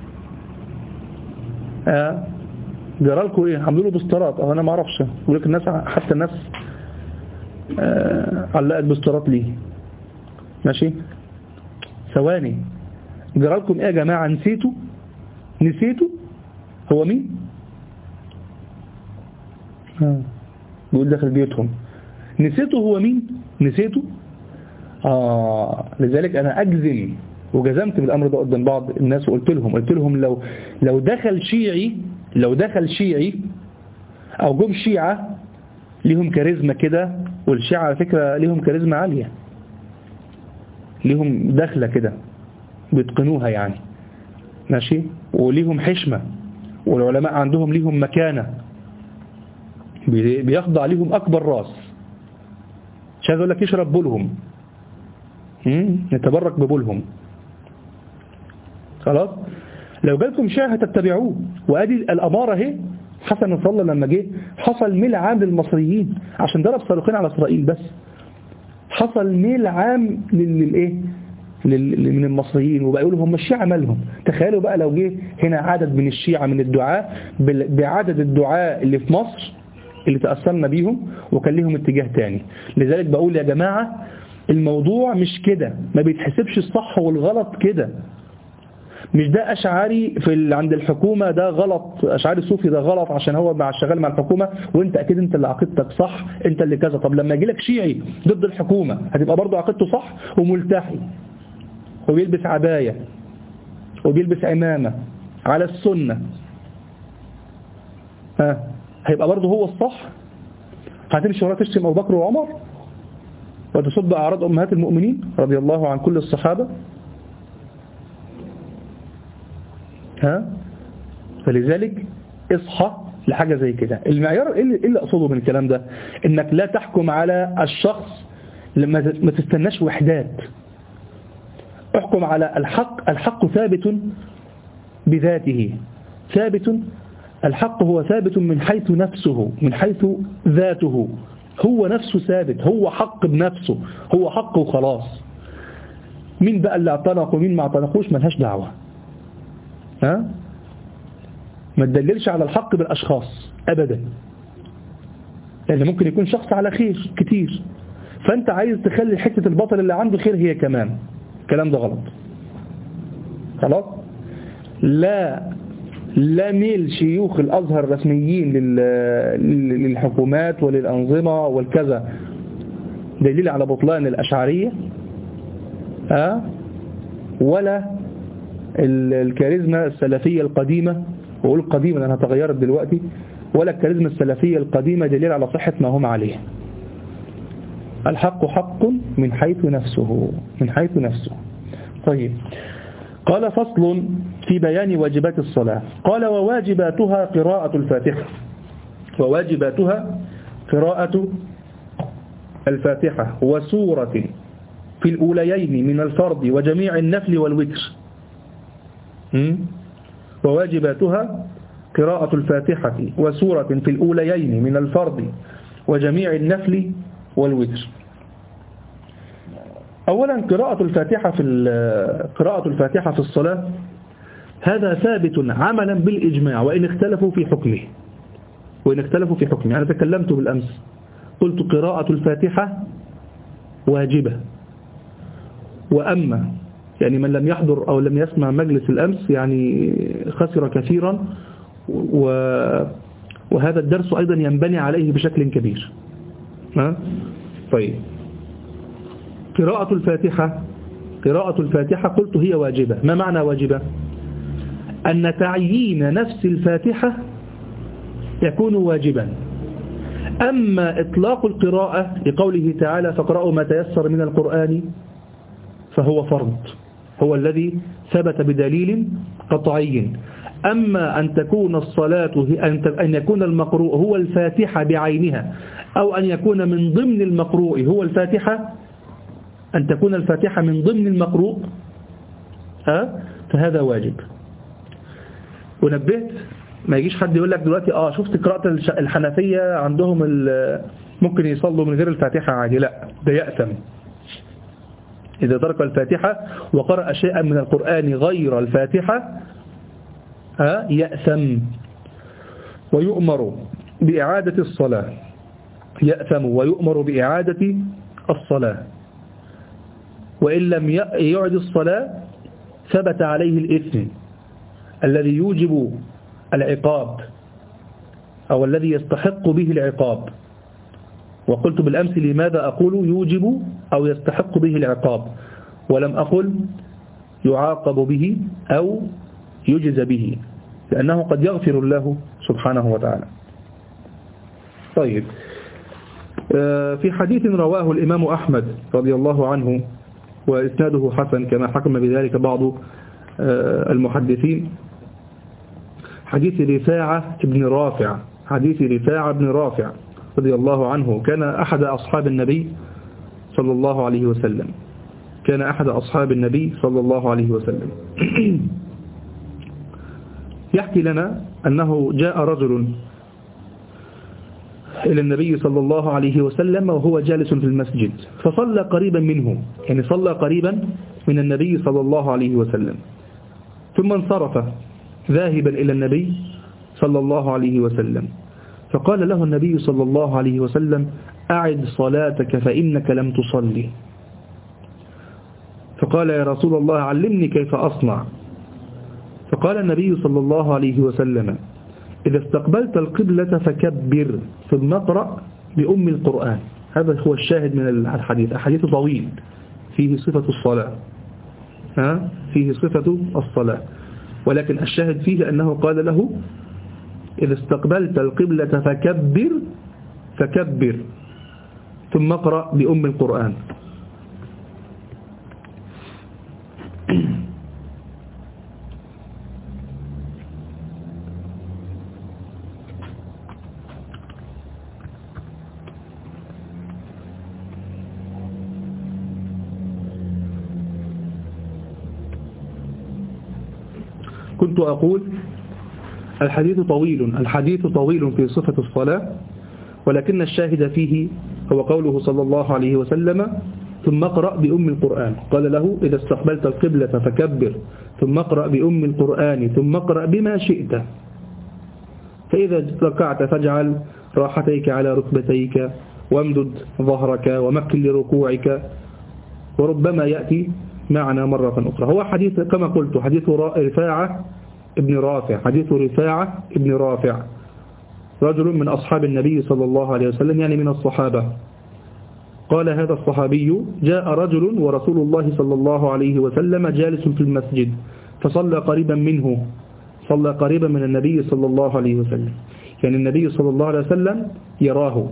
آه جرالكوا إيه؟ عملوا له بوسترات، أو أنا ما أعرفش، يقول لك الناس، حتى الناس آه علقت بوسترات ليه. ماشي، ثواني، جرى لكم ايه يا جماعة؟ نسيتوا نسيتوا هو مين؟ آه. بيقول داخل بيوتهم نسيتوا هو مين؟ نسيتوا؟ آه لذلك أنا أجزم وجزمت بالأمر ده قدام بعض الناس وقلت لهم قلت لهم لو لو دخل شيعي لو دخل شيعي أو جم شيعة ليهم كاريزما كده، والشيعة على فكرة ليهم كاريزما عالية، ليهم دخلة كده بيتقنوها يعني، ماشي، وليهم حشمة، والعلماء عندهم ليهم مكانة بيخضع ليهم أكبر راس. مش عايز أقول لك يشرب بولهم، نتبرك ببولهم. خلاص، لو جالكم شيعة هتتبعوه. وادي الأمارة اهي. حسن نصر الله لما جه حصل ميل عام للمصريين عشان ضرب صاروخين على إسرائيل، بس حصل ميل عام للايه من المصريين، وبقى يقولوا هم الشيعة مالهم. تخيلوا بقى لو جه هنا عدد من الشيعة من الدعاء بعدد الدعاء اللي في مصر اللي تأثرنا بيهم وكان لهم اتجاه تاني. لذلك بقول يا جماعة الموضوع مش كده، ما بيتحسبش الصح والغلط كده. مش ده أشعاري في عند الحكومة ده غلط، أشعاري صوفي ده غلط عشان هو مع شغال مع الحكومة وانت أكيد انت اللي عقيدتك صح، انت اللي كذا. طب لما يجي لك شيعي ضد الحكومة هتبقى برضه عقيدته صح وملتحي وبيلبس عباية وبيلبس عمامة على السنة، ها هيبقى برضه هو الصح؟ هتمشي وراه تشتم أبو بكر وعمر وتصد أعراض أمهات المؤمنين رضي الله عن كل الصحابة؟ ها؟ فلذلك اصحى لحاجة زي كده. المعيار ايه اللي اقصده من الكلام ده؟ انك لا تحكم على الشخص لما ما تستناش وحدات. احكم على الحق. الحق ثابت بذاته، ثابت. الحق هو ثابت من حيث نفسه، من حيث ذاته، هو نفسه ثابت، هو حق بنفسه، هو حق وخلاص. مين بقى اللي اعتنق ومين ما اعتنقوش ملهاش دعوة. ها؟ ما تدللش على الحق بالأشخاص أبدا، لأن ممكن يكون شخص على خير كتير، فأنت عايز تخلي حتة البطل اللي عنده خير هي كمان. الكلام ده غلط. خلاص، لا لا ميل شيوخ الأزهر الرسميين للحكومات وللأنظمة والكذا دليل على بطلان الأشعرية، ها؟ ولا الكاريزما السلفية القديمة، وأقول قديمة لأنها تغيرت دلوقتي، ولا الكاريزما السلفية القديمة دليل على صحة ما هم عليه. الحق حق من حيث نفسه، من حيث نفسه. طيب، قال فصل في بيان واجبات الصلاة. قال وواجباتها قراءة الفاتحة. وواجباتها قراءة الفاتحة وسورة في الأوليين من الفرض وجميع النفل والوتر. وواجباتها قراءة الفاتحة وسورة في الأوليين من الفرض وجميع النفل والوتر. أولا قراءة الفاتحة في قراءة الفاتحة في الصلاة هذا ثابت عملا بالإجماع، وإن اختلفوا في حكمه وإن اختلفوا في حكمه. أنا تكلمت بالأمس قلت قراءة الفاتحة واجبة، وأما يعني من لم يحضر أو لم يسمع مجلس الأمس يعني خسر كثيرا، وهذا الدرس أيضا ينبني عليه بشكل كبير. ها؟ طيب، قراءة الفاتحة قراءة الفاتحة قلت هي واجبة. ما معنى واجبة؟ أن تعيين نفس الفاتحة يكون واجبا. أما إطلاق القراءة لقوله تعالى فاقرأوا ما تيسر من القرآن فهو فرض، هو الذي ثبت بدليل قطعي. أما أن تكون الصلاة أن يكون المقروء هو الفاتحة بعينها، أو أن يكون من ضمن المقروء هو الفاتحة، أن تكون الفاتحة من ضمن المقروء، ها؟ فهذا واجب. ونبهت ما يجيش حد يقول لك دلوقتي آه شفت قراءة الحنفية عندهم ممكن يصلوا من غير الفاتحة عادي. لا، ده يأثم إذا ترك الفاتحة وقرأ شيئا من القرآن غير الفاتحة، ها؟ يأثم ويؤمر بإعادة الصلاة. يأثم ويؤمر بإعادة الصلاة، وإن لم يعد الصلاة ثبت عليه الإثم الذي يوجب العقاب أو الذي يستحق به العقاب. وقلت بالأمس لماذا أقول يوجب أو يستحق به العقاب ولم أقل يعاقب به أو يجز به، لأنه قد يغفر الله سبحانه وتعالى. طيب، في حديث رواه الإمام أحمد رضي الله عنه وإسناده حسن كما حكم بذلك بعض المحدثين، حديث رفاعة بن رافع حديث رفاعة بن رافع رضي الله عنه، كان أحد أصحاب النبي صلى الله عليه وسلم كان أحد أصحاب النبي صلى الله عليه وسلم يحكي لنا أنه جاء رجل إلى النبي صلى الله عليه وسلم وهو جالس في المسجد، فصلى قريبا منه، يعني صلى قريبا من النبي صلى الله عليه وسلم، ثم انصرف ذاهبا إلى النبي صلى الله عليه وسلم، فقال له النبي صلى الله عليه وسلم: أعد صلاتك فإنك لم تصلي. فقال: يا رسول الله علمني كيف أصنع. فقال النبي صلى الله عليه وسلم: إذا استقبلت القبلة فكبر ثم اقرأ بأم القرآن. هذا هو الشاهد من الحديث. الحديث طويل فيه صفة الصلاة ها فيه صفة الصلاة ولكن الشاهد فيه أنه قال له: إذا استقبلت القبلة فكبر فكبر ثم اقرأ بأم القرآن. كنت أقول الحديث طويل الحديث طويل في صفة الصلاة، ولكن الشاهد فيه هو قوله صلى الله عليه وسلم: ثم اقرأ بأم القرآن. قال له: إذا استقبلت القبلة فكبر ثم اقرأ بأم القرآن ثم اقرأ بما شئت، فإذا ركعت فاجعل راحتيك على ركبتيك وامدد ظهرك ومكن لركوعك، وربما يأتي معنا مرة أخرى. هو حديث كما قلت حديث رفاعة ابن رافع حديث رفاعة ابن رافع رجل من أصحاب النبي صلى الله عليه وسلم، يعني من الصحابة. قال هذا الصحابي: جاء رجل ورسول الله صلى الله عليه وسلم جالس في المسجد، فصلى قريبا منه صلى قريبا من النبي صلى الله عليه وسلم، يعني النبي صلى الله عليه وسلم يراه.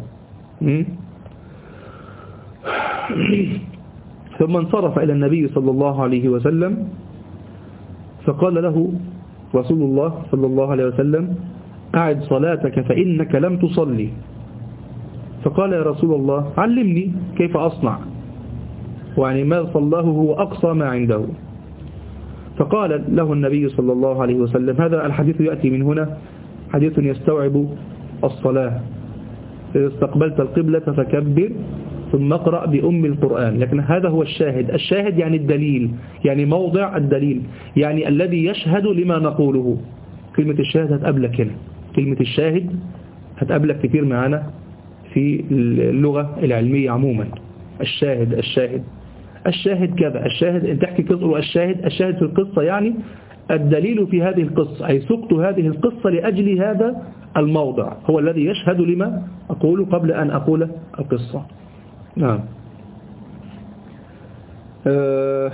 ثم انصرف إلى النبي صلى الله عليه وسلم، فقال له رسول الله صلى الله عليه وسلم: أعد صلاتك فإنك لم تصلي. فقال: يا رسول الله علمني كيف أصنع، ويعني ما صلاه هو أقصى ما عنده. فقال له النبي صلى الله عليه وسلم: هذا الحديث يأتي من هنا حديث يستوعب الصلاة. إذا استقبلت القبلة فكبر ثم اقرأ بأم القرآن. لكن هذا هو الشاهد الشاهد يعني الدليل، يعني موضع الدليل، يعني الذي يشهد لما نقوله. كلمة الشاهد هتقابلك هنا، كلمة الشاهد هتقابلك كتير معنا في اللغة العلمية عموما. الشاهد الشاهد الشاهد كذا، الشاهد انت تحكي قصة، الشاهد الشاهد في القصة يعني الدليل في هذه القصة، أي سقت هذه القصة لأجل هذا الموضع، هو الذي يشهد لما أقول قبل أن أقول القصة. نعم. أه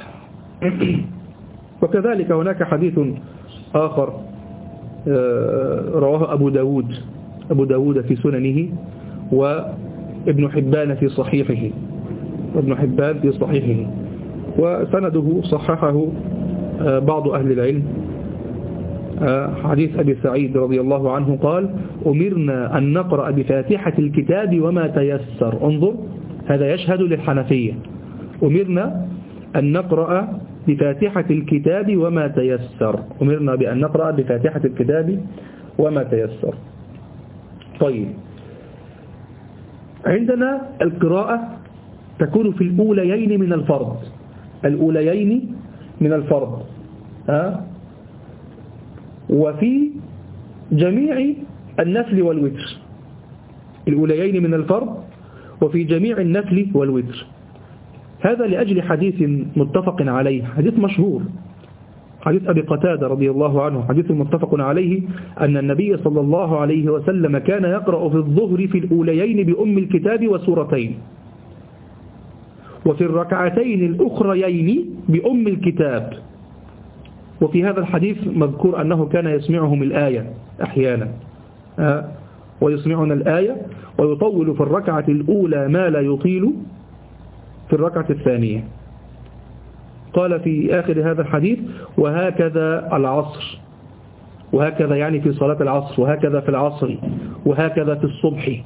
وكذلك هناك حديث آخر أه رواه أبو داود أبو داود في سننه، وابن حبان في صحيحه وابن حبان في صحيحه وسنده صححه أه بعض أهل العلم. أه حديث أبي سعيد رضي الله عنه قال: أمرنا أن نقرأ بفاتحة الكتاب وما تيسر. انظر، هذا يشهد للحنفية. أمرنا أن نقرأ بفاتحة الكتاب وما تيسر أمرنا بأن نقرأ بفاتحة الكتاب وما تيسر. طيب، عندنا القراءة تكون في الأوليين من الفرض الأوليين من الفرض ها وفي جميع النفل والوتر. الأوليين من الفرض وفي جميع النفل والوتر. هذا لأجل حديث متفق عليه، حديث مشهور، حديث أبي قتادة رضي الله عنه، حديث متفق عليه أن النبي صلى الله عليه وسلم كان يقرأ في الظهر في الأوليين بأم الكتاب وسورتين، وفي الركعتين الأخريين بأم الكتاب. وفي هذا الحديث مذكور أنه كان يسمعهم الآية أحيانا، آه ويسمعنا الآية ويطول في الركعة الأولى ما لا يطيل في الركعة الثانية. قال في آخر هذا الحديث: وهكذا العصر، وهكذا يعني في صلاة العصر، وهكذا في العصر، وهكذا في الصبح،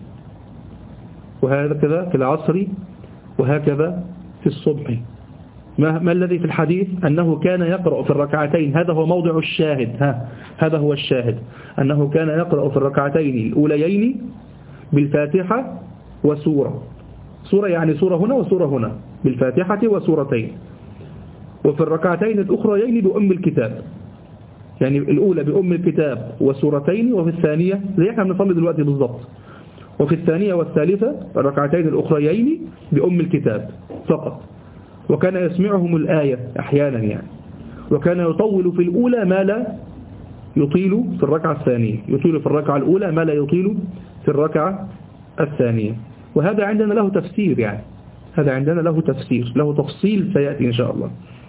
وهكذا في العصر، وهكذا في الصبح. ما, ما الذي في الحديث؟ أنه كان يقرأ في الركعتين، هذا هو موضع الشاهد، ها هذا هو الشاهد، أنه كان يقرأ في الركعتين الأوليين بالفاتحة وسورة، سورة يعني سورة هنا وسورة هنا، بالفاتحة وسورتين، وفي الركعتين الأخريين بأم الكتاب، يعني الأولى بأم الكتاب وسورتين، وفي الثانية زي احنا بنصلي دلوقتي بالضبط، وفي الثانية والثالثة الركعتين الأخريين بأم الكتاب فقط. وكان يسمعهم الآية أحيانا يعني، وكان يطول في الأولى ما لا يطيل في الركعة الثانية، يطيل في الركعة الأولى ما لا يطيل في الركعة الثانية. وهذا عندنا له تفسير، يعني هذا عندنا له تفسير، له تفصيل سيأتي إن شاء الله.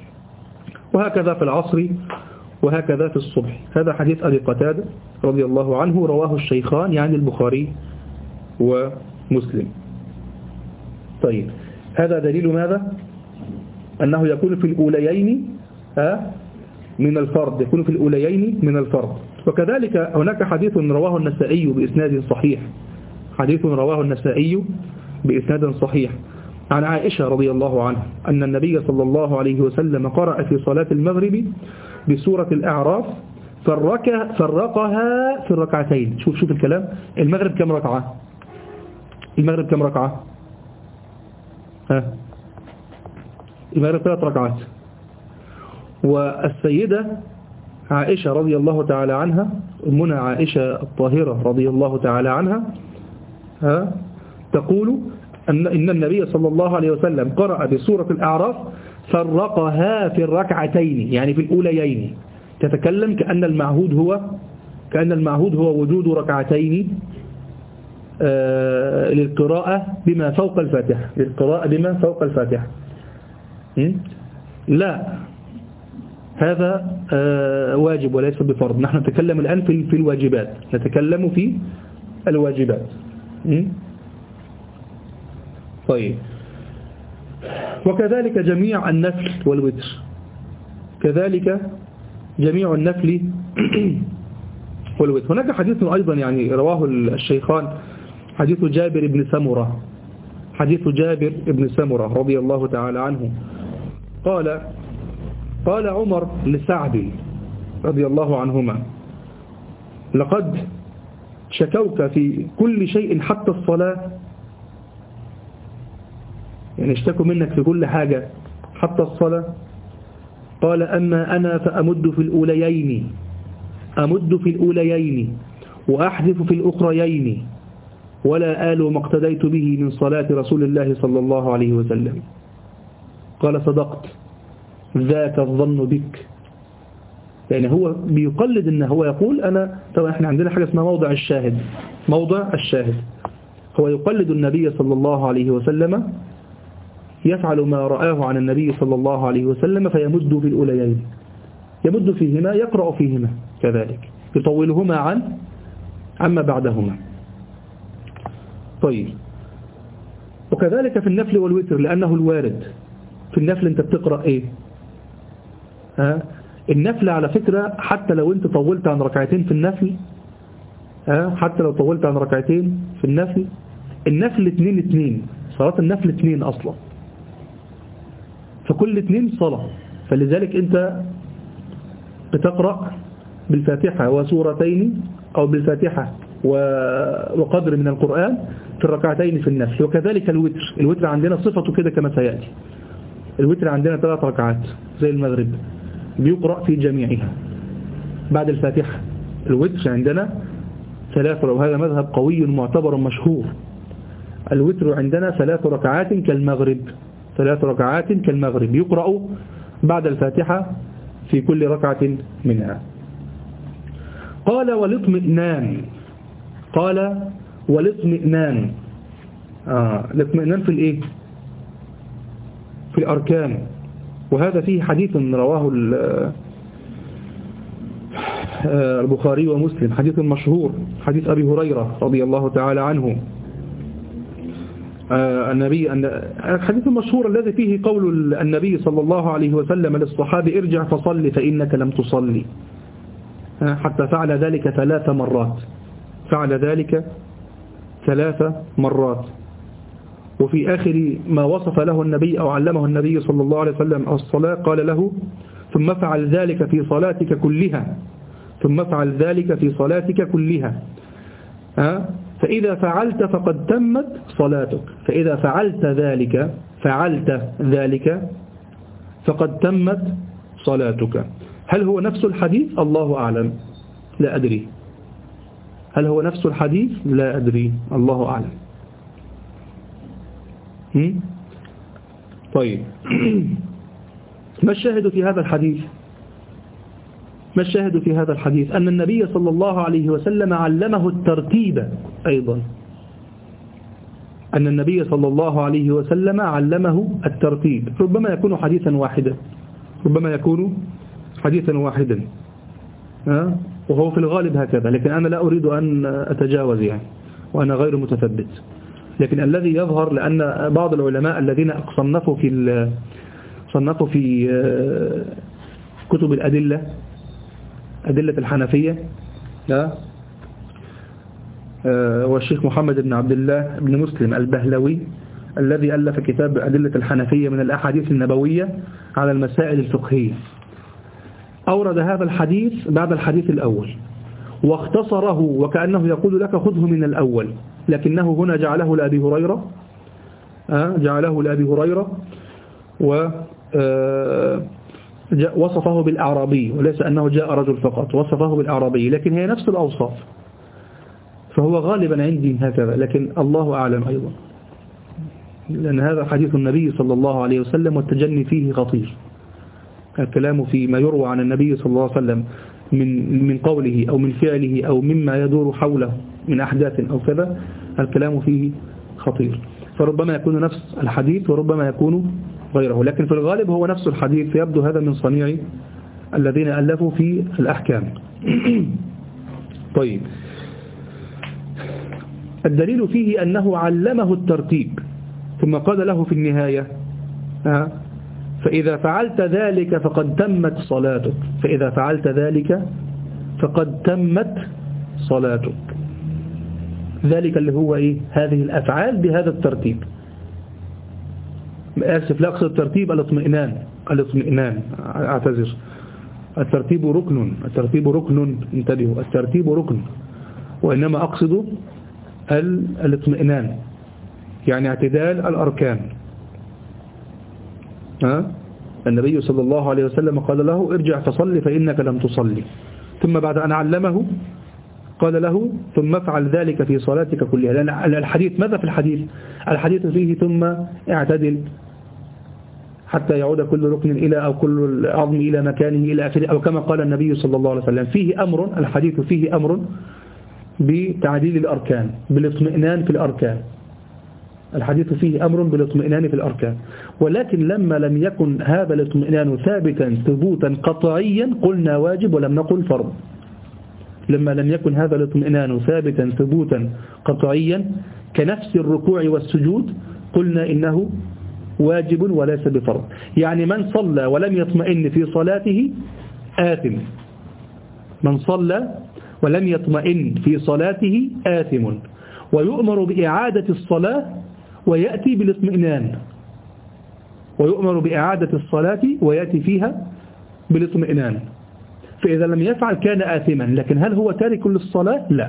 وهكذا في العصر، وهكذا في الصبح. هذا حديث أبي قتادة رضي الله عنه، رواه الشيخان يعني البخاري ومسلم. طيب، هذا دليل ماذا؟ أنه يكون في الأوليين من الفرض، يكون في الأوليين من الفرض. وكذلك هناك حديث رواه النسائي بإسناد صحيح، حديث رواه النسائي بإسناد صحيح عن عائشة رضي الله عنها أن النبي صلى الله عليه وسلم قرأ في صلاة المغرب بسورة الأعراف فرق فرقها في الركعتين. شوف شوف الكلام، المغرب كم ركعة؟ المغرب كم ركعة؟ ها المغرب ثلاث ركعات. والسيدة عائشة رضي الله تعالى عنها، أمنا عائشة الطاهرة رضي الله تعالى عنها، ها تقول أن إن النبي صلى الله عليه وسلم قرأ بسورة الأعراف فرقها في الركعتين، يعني في الأوليين. تتكلم كأن المعهود هو كأن المعهود هو وجود ركعتين آه للقراءة بما فوق الفاتحة، للقراءة بما فوق الفاتحة. لا، هذا آه واجب وليس بفرض. نحن نتكلم الآن في في الواجبات، نتكلم في الواجبات. طيب، وكذلك جميع النفل والوتر، كذلك جميع النفل والوتر. هناك حديث أيضا يعني رواه الشيخان، حديث جابر بن سمرة، حديث جابر بن سمرة رضي الله تعالى عنه قال قال عمر لسعد رضي الله عنهما: لقد شكوك في كل شيء حتى الصلاة، يعني اشتكوا منك في كل حاجة حتى الصلاة. قال: أما أنا فأمد في الأوليين، أمد في الأوليين وأحذف في الأخريين، ولا آل ما اقتديت به من صلاة رسول الله صلى الله عليه وسلم. قال: صدقت، ذاك الظن بك. يعني هو بيقلد إن هو يقول أنا، طبعا احنا عندنا حاجة اسمها موضع الشاهد، موضع الشاهد. هو يقلد النبي صلى الله عليه وسلم، يفعل ما رآه عن النبي صلى الله عليه وسلم، فيمد في الأوليين، يمد فيهما، يقرأ فيهما كذلك، يطولهما عن عما بعدهما. طيب، وكذلك في النفل والوتر، لأنه الوارد. في النفل انت بتقرأ ايه؟ ها؟ النفل على فكرة حتى لو انت طولت عن ركعتين في النفل، ها؟ حتى لو طولت عن ركعتين في النفل، النفل اتنين اتنين، صلاة النفل اتنين أصلا، فكل اتنين صلاة. فلذلك انت بتقرأ بالفاتحة وسورتين، أو بالفاتحة وقدر من القرآن في الركعتين في النفل. وكذلك الوتر، الوتر عندنا صفته كده كما سيأتي. الوتر عندنا ثلاث ركعات زي المغرب، بيقرأ في جميعها بعد الفاتحة. الوتر عندنا ثلاث وهذا مذهب قوي معتبر مشهور. الوتر عندنا ثلاث ركعات كالمغرب، ثلاث ركعات كالمغرب يقرأ بعد الفاتحة في كل ركعة منها. قال والاطمئنان، قال والاطمئنان، آه الاطمئنان في الايه؟ في الأركان. وهذا فيه حديث رواه البخاري ومسلم، حديث مشهور، حديث أبي هريرة رضي الله تعالى عنه. النبي الحديث المشهور الذي فيه قول النبي صلى الله عليه وسلم للصحابي ارجع فصل فإنك لم تصلي، حتى فعل ذلك ثلاث مرات، فعل ذلك ثلاث مرات. وفي آخر ما وصف له النبي أو علمه النبي صلى الله عليه وسلم الصلاة قال له ثم فعل ذلك في صلاتك كلها، ثم فعل ذلك في صلاتك كلها، فإذا فعلت فقد تمت صلاتك، فإذا فعلت ذلك فعلت ذلك فقد تمت صلاتك. هل هو نفس الحديث؟ الله أعلم، لا أدري. هل هو نفس الحديث؟ لا أدري، الله أعلم. طيب ما الشاهد في هذا الحديث؟ ما الشاهد في هذا الحديث؟ أن النبي صلى الله عليه وسلم علمه الترتيب أيضا، أن النبي صلى الله عليه وسلم علمه الترتيب. ربما يكون حديثا واحدا، ربما يكون حديثا واحدا، ها؟ وهو في الغالب هكذا، لكن أنا لا أريد أن أتجاوز يعني، وأنا غير متثبت. لكن الذي يظهر، لأن بعض العلماء الذين صنفوا في صنفوا في كتب الأدلة، أدلة الحنفية، والشيخ محمد بن عبد الله بن مسلم البهلوي الذي ألف كتاب أدلة الحنفية من الأحاديث النبوية على المسائل الفقهية، أورد هذا الحديث بعد الحديث الأول واختصره، وكأنه يقول لك خذه من الأول، لكنه هنا جعله لأبي هريرة، جعله لأبي هريرة و وصفه بالأعرابي، وليس أنه جاء رجل فقط، وصفه بالأعرابي، لكن هي نفس الأوصاف، فهو غالبا عندي هكذا، لكن الله أعلم أيضا، لأن هذا حديث النبي صلى الله عليه وسلم والتجني فيه خطير. الكلام في ما يروى عن النبي صلى الله عليه وسلم من من قوله أو من فعله أو مما يدور حوله من أحداث أو كذا، الكلام فيه خطير، فربما يكون نفس الحديث وربما يكون غيره، لكن في الغالب هو نفس الحديث، فيبدو هذا من صنيع الذين ألفوا في الأحكام. طيب الدليل فيه أنه علمه الترتيب، ثم قال له في النهاية فإذا فعلت ذلك فقد تمت صلاتك، فإذا فعلت ذلك فقد تمت صلاتك. ذلك اللي هو إيه؟ هذه الأفعال بهذا الترتيب. آسف، لا أقصد الترتيب، الاطمئنان، الاطمئنان أعتذر، الترتيب ركن، الترتيب ركن، انتبهوا، الترتيب ركن، وإنما أقصد الاطمئنان، يعني اعتدال الأركان. ها؟ النبي صلى الله عليه وسلم قال له ارجع فصل فإنك لم تصلي، ثم بعد أن علمه قال له ثم افعل ذلك في صلاتك كلها. لأن الحديث ماذا في الحديث؟ الحديث فيه ثم اعتدل حتى يعود كل ركن إلى أو كل عظم إلى مكانه إلى آخره، أو كما قال النبي صلى الله عليه وسلم. فيه أمر، الحديث فيه أمر بتعديل الأركان، بالاطمئنان في الأركان، الحديث فيه أمر بالاطمئنان في الأركان. ولكن لما لم يكن هذا الاطمئنان ثابتا ثبوتا قطعيا قلنا واجب ولم نقل فرض. لما لم يكن هذا الاطمئنان ثابتا ثبوتا قطعيا كنفس الركوع والسجود قلنا إنه واجب وليس بفرض. يعني من صلى ولم يطمئن في صلاته آثم، من صلى ولم يطمئن في صلاته آثم، ويؤمر بإعادة الصلاة ويأتي بالاطمئنان، ويؤمر بإعادة الصلاة ويأتي فيها بالاطمئنان. فإذا لم يفعل كان آثما، لكن هل هو تارك للصلاة؟ لا.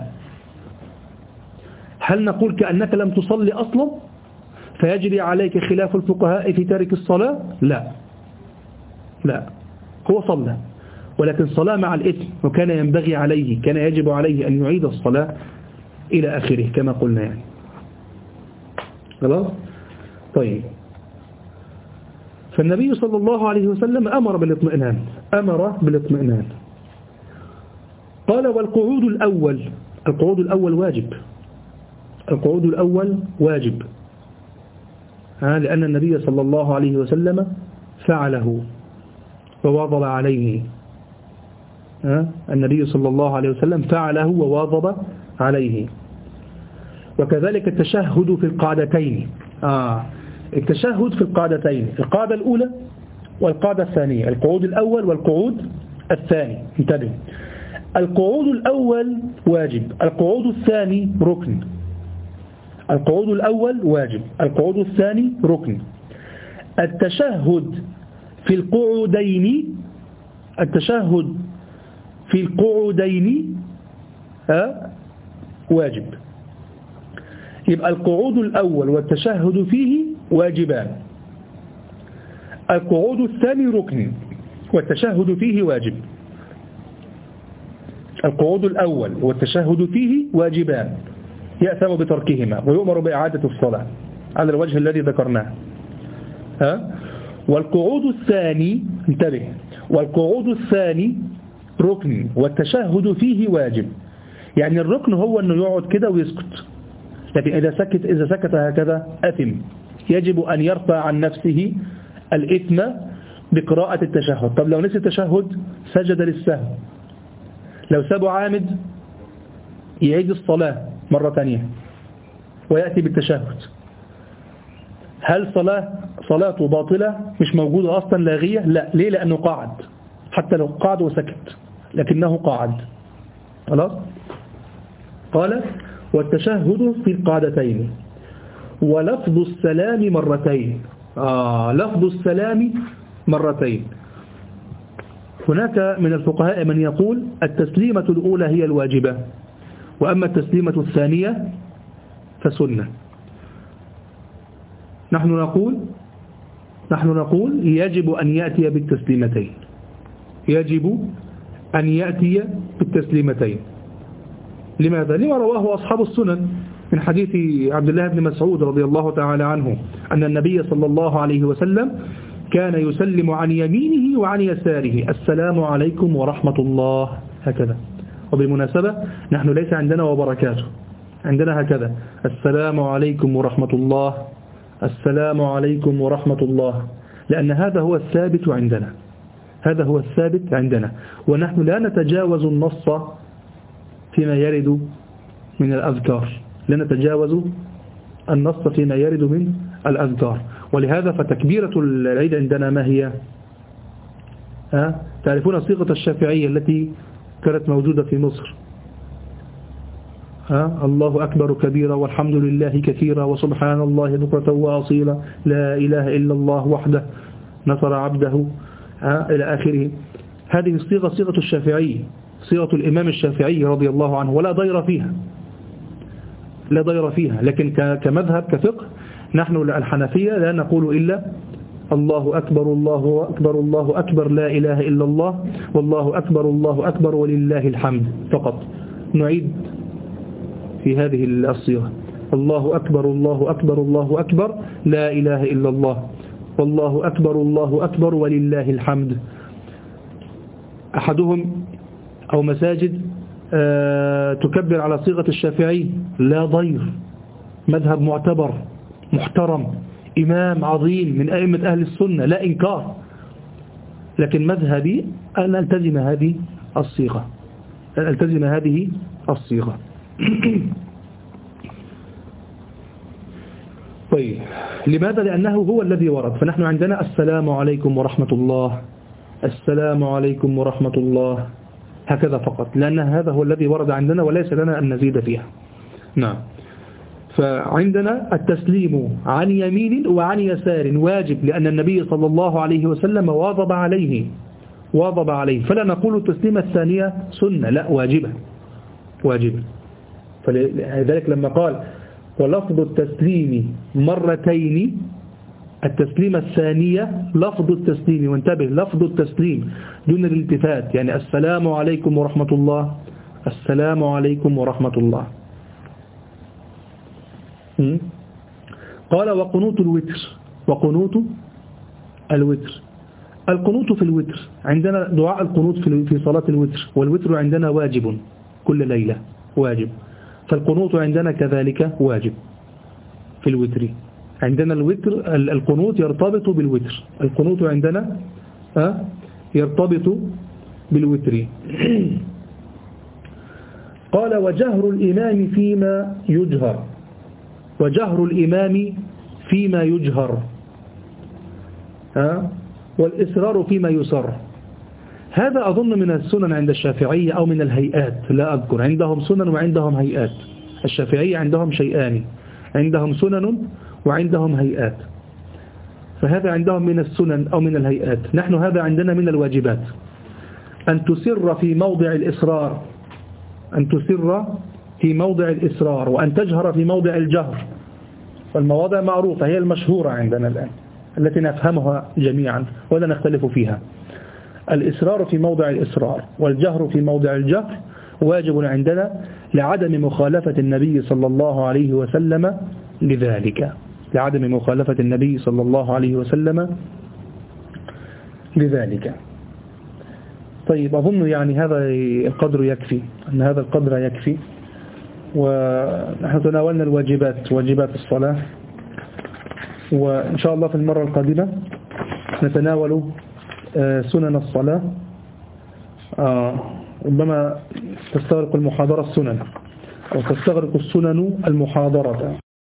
هل نقول كأنك لم تصلي أصلا فيجري عليك خلاف الفقهاء في تارك الصلاة؟ لا، لا، هو صلى ولكن صلاة مع الإثم، وكان ينبغي عليه كان يجب عليه أن يعيد الصلاة إلى آخره كما قلنا يعني. خلاص؟ طيب، فالنبي صلى الله عليه وسلم أمر بالاطمئنان أمر بالاطمئنان قال: والقعود الأول القعود الأول واجب القعود الأول واجب ها لأن النبي صلى الله عليه وسلم فعله وواظب عليه. ها النبي صلى الله عليه وسلم فعله وواظب عليه. وكذلك التشهد في القعدتين. آه التشهد في القعدتين، القاعدة الأولى والقاعدة الثانية، القعود الأول والقعود الثاني. انتبه، القعود الأول واجب، القعود الثاني ركن. القعود الأول واجب، القعود الثاني ركن. التشهد في القعودين التشهد في القعودين ها واجب. يبقى القعود الأول والتشهد فيه واجبان، القعود الثاني ركن والتشهد فيه واجب. القعود الأول والتشهد فيه واجبان يأثم بتركهما ويؤمر بإعادة الصلاة على الوجه الذي ذكرناه. ها؟ والقعود الثاني انتبه والقعود الثاني ركن والتشهد فيه واجب. يعني الركن هو أنه يقعد كده ويسكت، لكن إذا سكت إذا سكت هكذا أثم، يجب أن يرفع عن نفسه الإثم بقراءة التشهد. طب لو نسي التشهد سجد للسهو، لو سابه عامد يعيد الصلاة مرة ثانية ويأتي بالتشهد. هل صلاة صلاته باطلة مش موجودة أصلا لاغية؟ لا. ليه؟ لأنه قاعد، حتى لو قاعد وسكت لكنه قاعد. خلاص؟ قال: والتشهد في القعدتين ولفظ السلام مرتين. آه لفظ السلام مرتين. هناك من الفقهاء من يقول التسليمة الأولى هي الواجبة، وأما التسليمة الثانية فسنة. نحن نقول نحن نقول يجب أن يأتي بالتسليمتين يجب أن يأتي بالتسليمتين. لماذا؟ لما رواه أصحاب السنن من حديث عبد الله بن مسعود رضي الله تعالى عنه أن النبي صلى الله عليه وسلم كان يسلم عن يمينه وعن يساره: السلام عليكم ورحمة الله، هكذا. وبالمناسبة نحن ليس عندنا وبركاته، عندنا هكذا: السلام عليكم ورحمة الله، السلام عليكم ورحمة الله، لأن هذا هو الثابت عندنا هذا هو الثابت عندنا ونحن لا نتجاوز النص فيما يرد من الأذكار، لا نتجاوز النص فيما يرد من الأذكار. ولهذا فتكبيرة العيد عندنا ما هي؟ ها؟ تعرفون صيغة الشافعية التي كانت موجودة في مصر؟ ها؟ الله أكبر كبيرا والحمد لله كثيرا وسبحان الله بكرة وأصيلا لا إله إلا الله وحده نصر عبده، ها؟ إلى آخره. هذه الصيغة صيغة الشافعي، صيغة الإمام الشافعي رضي الله عنه، ولا ضير فيها لا ضير فيها لكن كمذهب كفقه نحن الحنفية لا نقول إلا الله أكبر الله أكبر الله أكبر لا إله إلا الله والله أكبر الله أكبر ولله الحمد فقط. نعيد في هذه الصيغة: الله أكبر الله أكبر الله أكبر لا إله إلا الله والله أكبر الله أكبر ولله الحمد. أحدهم أو مساجد أه تكبر على صيغة الشافعي، لا ضير، مذهب معتبر محترم، إمام عظيم من أئمة أهل السنة، لا إنكار، لكن مذهبي أن ألتزم هذه الصيغة أن ألتزم هذه الصيغة طيب، لماذا؟ لأنه هو الذي ورد. فنحن عندنا السلام عليكم ورحمة الله، السلام عليكم ورحمة الله، هكذا فقط، لأن هذا هو الذي ورد عندنا وليس لنا أن نزيد فيها. نعم. فعندنا التسليم عن يمين وعن يسار واجب، لأن النبي صلى الله عليه وسلم واظب عليه واظب عليه فلا نقول التسليمة الثانية سنة، لا، واجبة واجبة. فلذلك لما قال ولفظ التسليم مرتين التسليمة الثانية لفظ التسليم، وانتبه لفظ التسليم دون الالتفات، يعني السلام عليكم ورحمة الله، السلام عليكم ورحمة الله. قال وقنوت الوتر، وقنوت الوتر. القنوت في الوتر عندنا دعاء القنوت في صلاة الوتر، والوتر عندنا واجب كل ليلة واجب، فالقنوت عندنا كذلك واجب في الوتر. عندنا الوتر القنوت يرتبط بالوتر، القنوت عندنا يرتبط بالوتر. قال وجهر الإمام فيما يجهر، وجهر الإمام فيما يجهر ها والإصرار فيما يسر. هذا أظن من السنن عند الشافعية أو من الهيئات، لا أذكر، عندهم سنن وعندهم هيئات. الشافعية عندهم شيئان، عندهم سنن وعندهم هيئات، فهذا عندهم من السنن أو من الهيئات. نحن هذا عندنا من الواجبات، أن تسر في موضع الإصرار، أن تسر في موضع الإصرار، وأن تجهر في موضع الجهر. والمواضع معروفة هي المشهورة عندنا الآن التي نفهمها جميعا ولا نختلف فيها. الإصرار في موضع الإصرار والجهر في موضع الجهر واجب عندنا لعدم مخالفة النبي صلى الله عليه وسلم لذلك، لعدم مخالفة النبي صلى الله عليه وسلم لذلك. طيب أظن يعني هذا القدر يكفي، أن هذا القدر يكفي، ونحن تناولنا الواجبات، واجبات الصلاة، وإن شاء الله في المرة القادمة نتناول سنن الصلاة. ربما تستغرق المحاضرة السنن أو تستغرق السنن المحاضرة.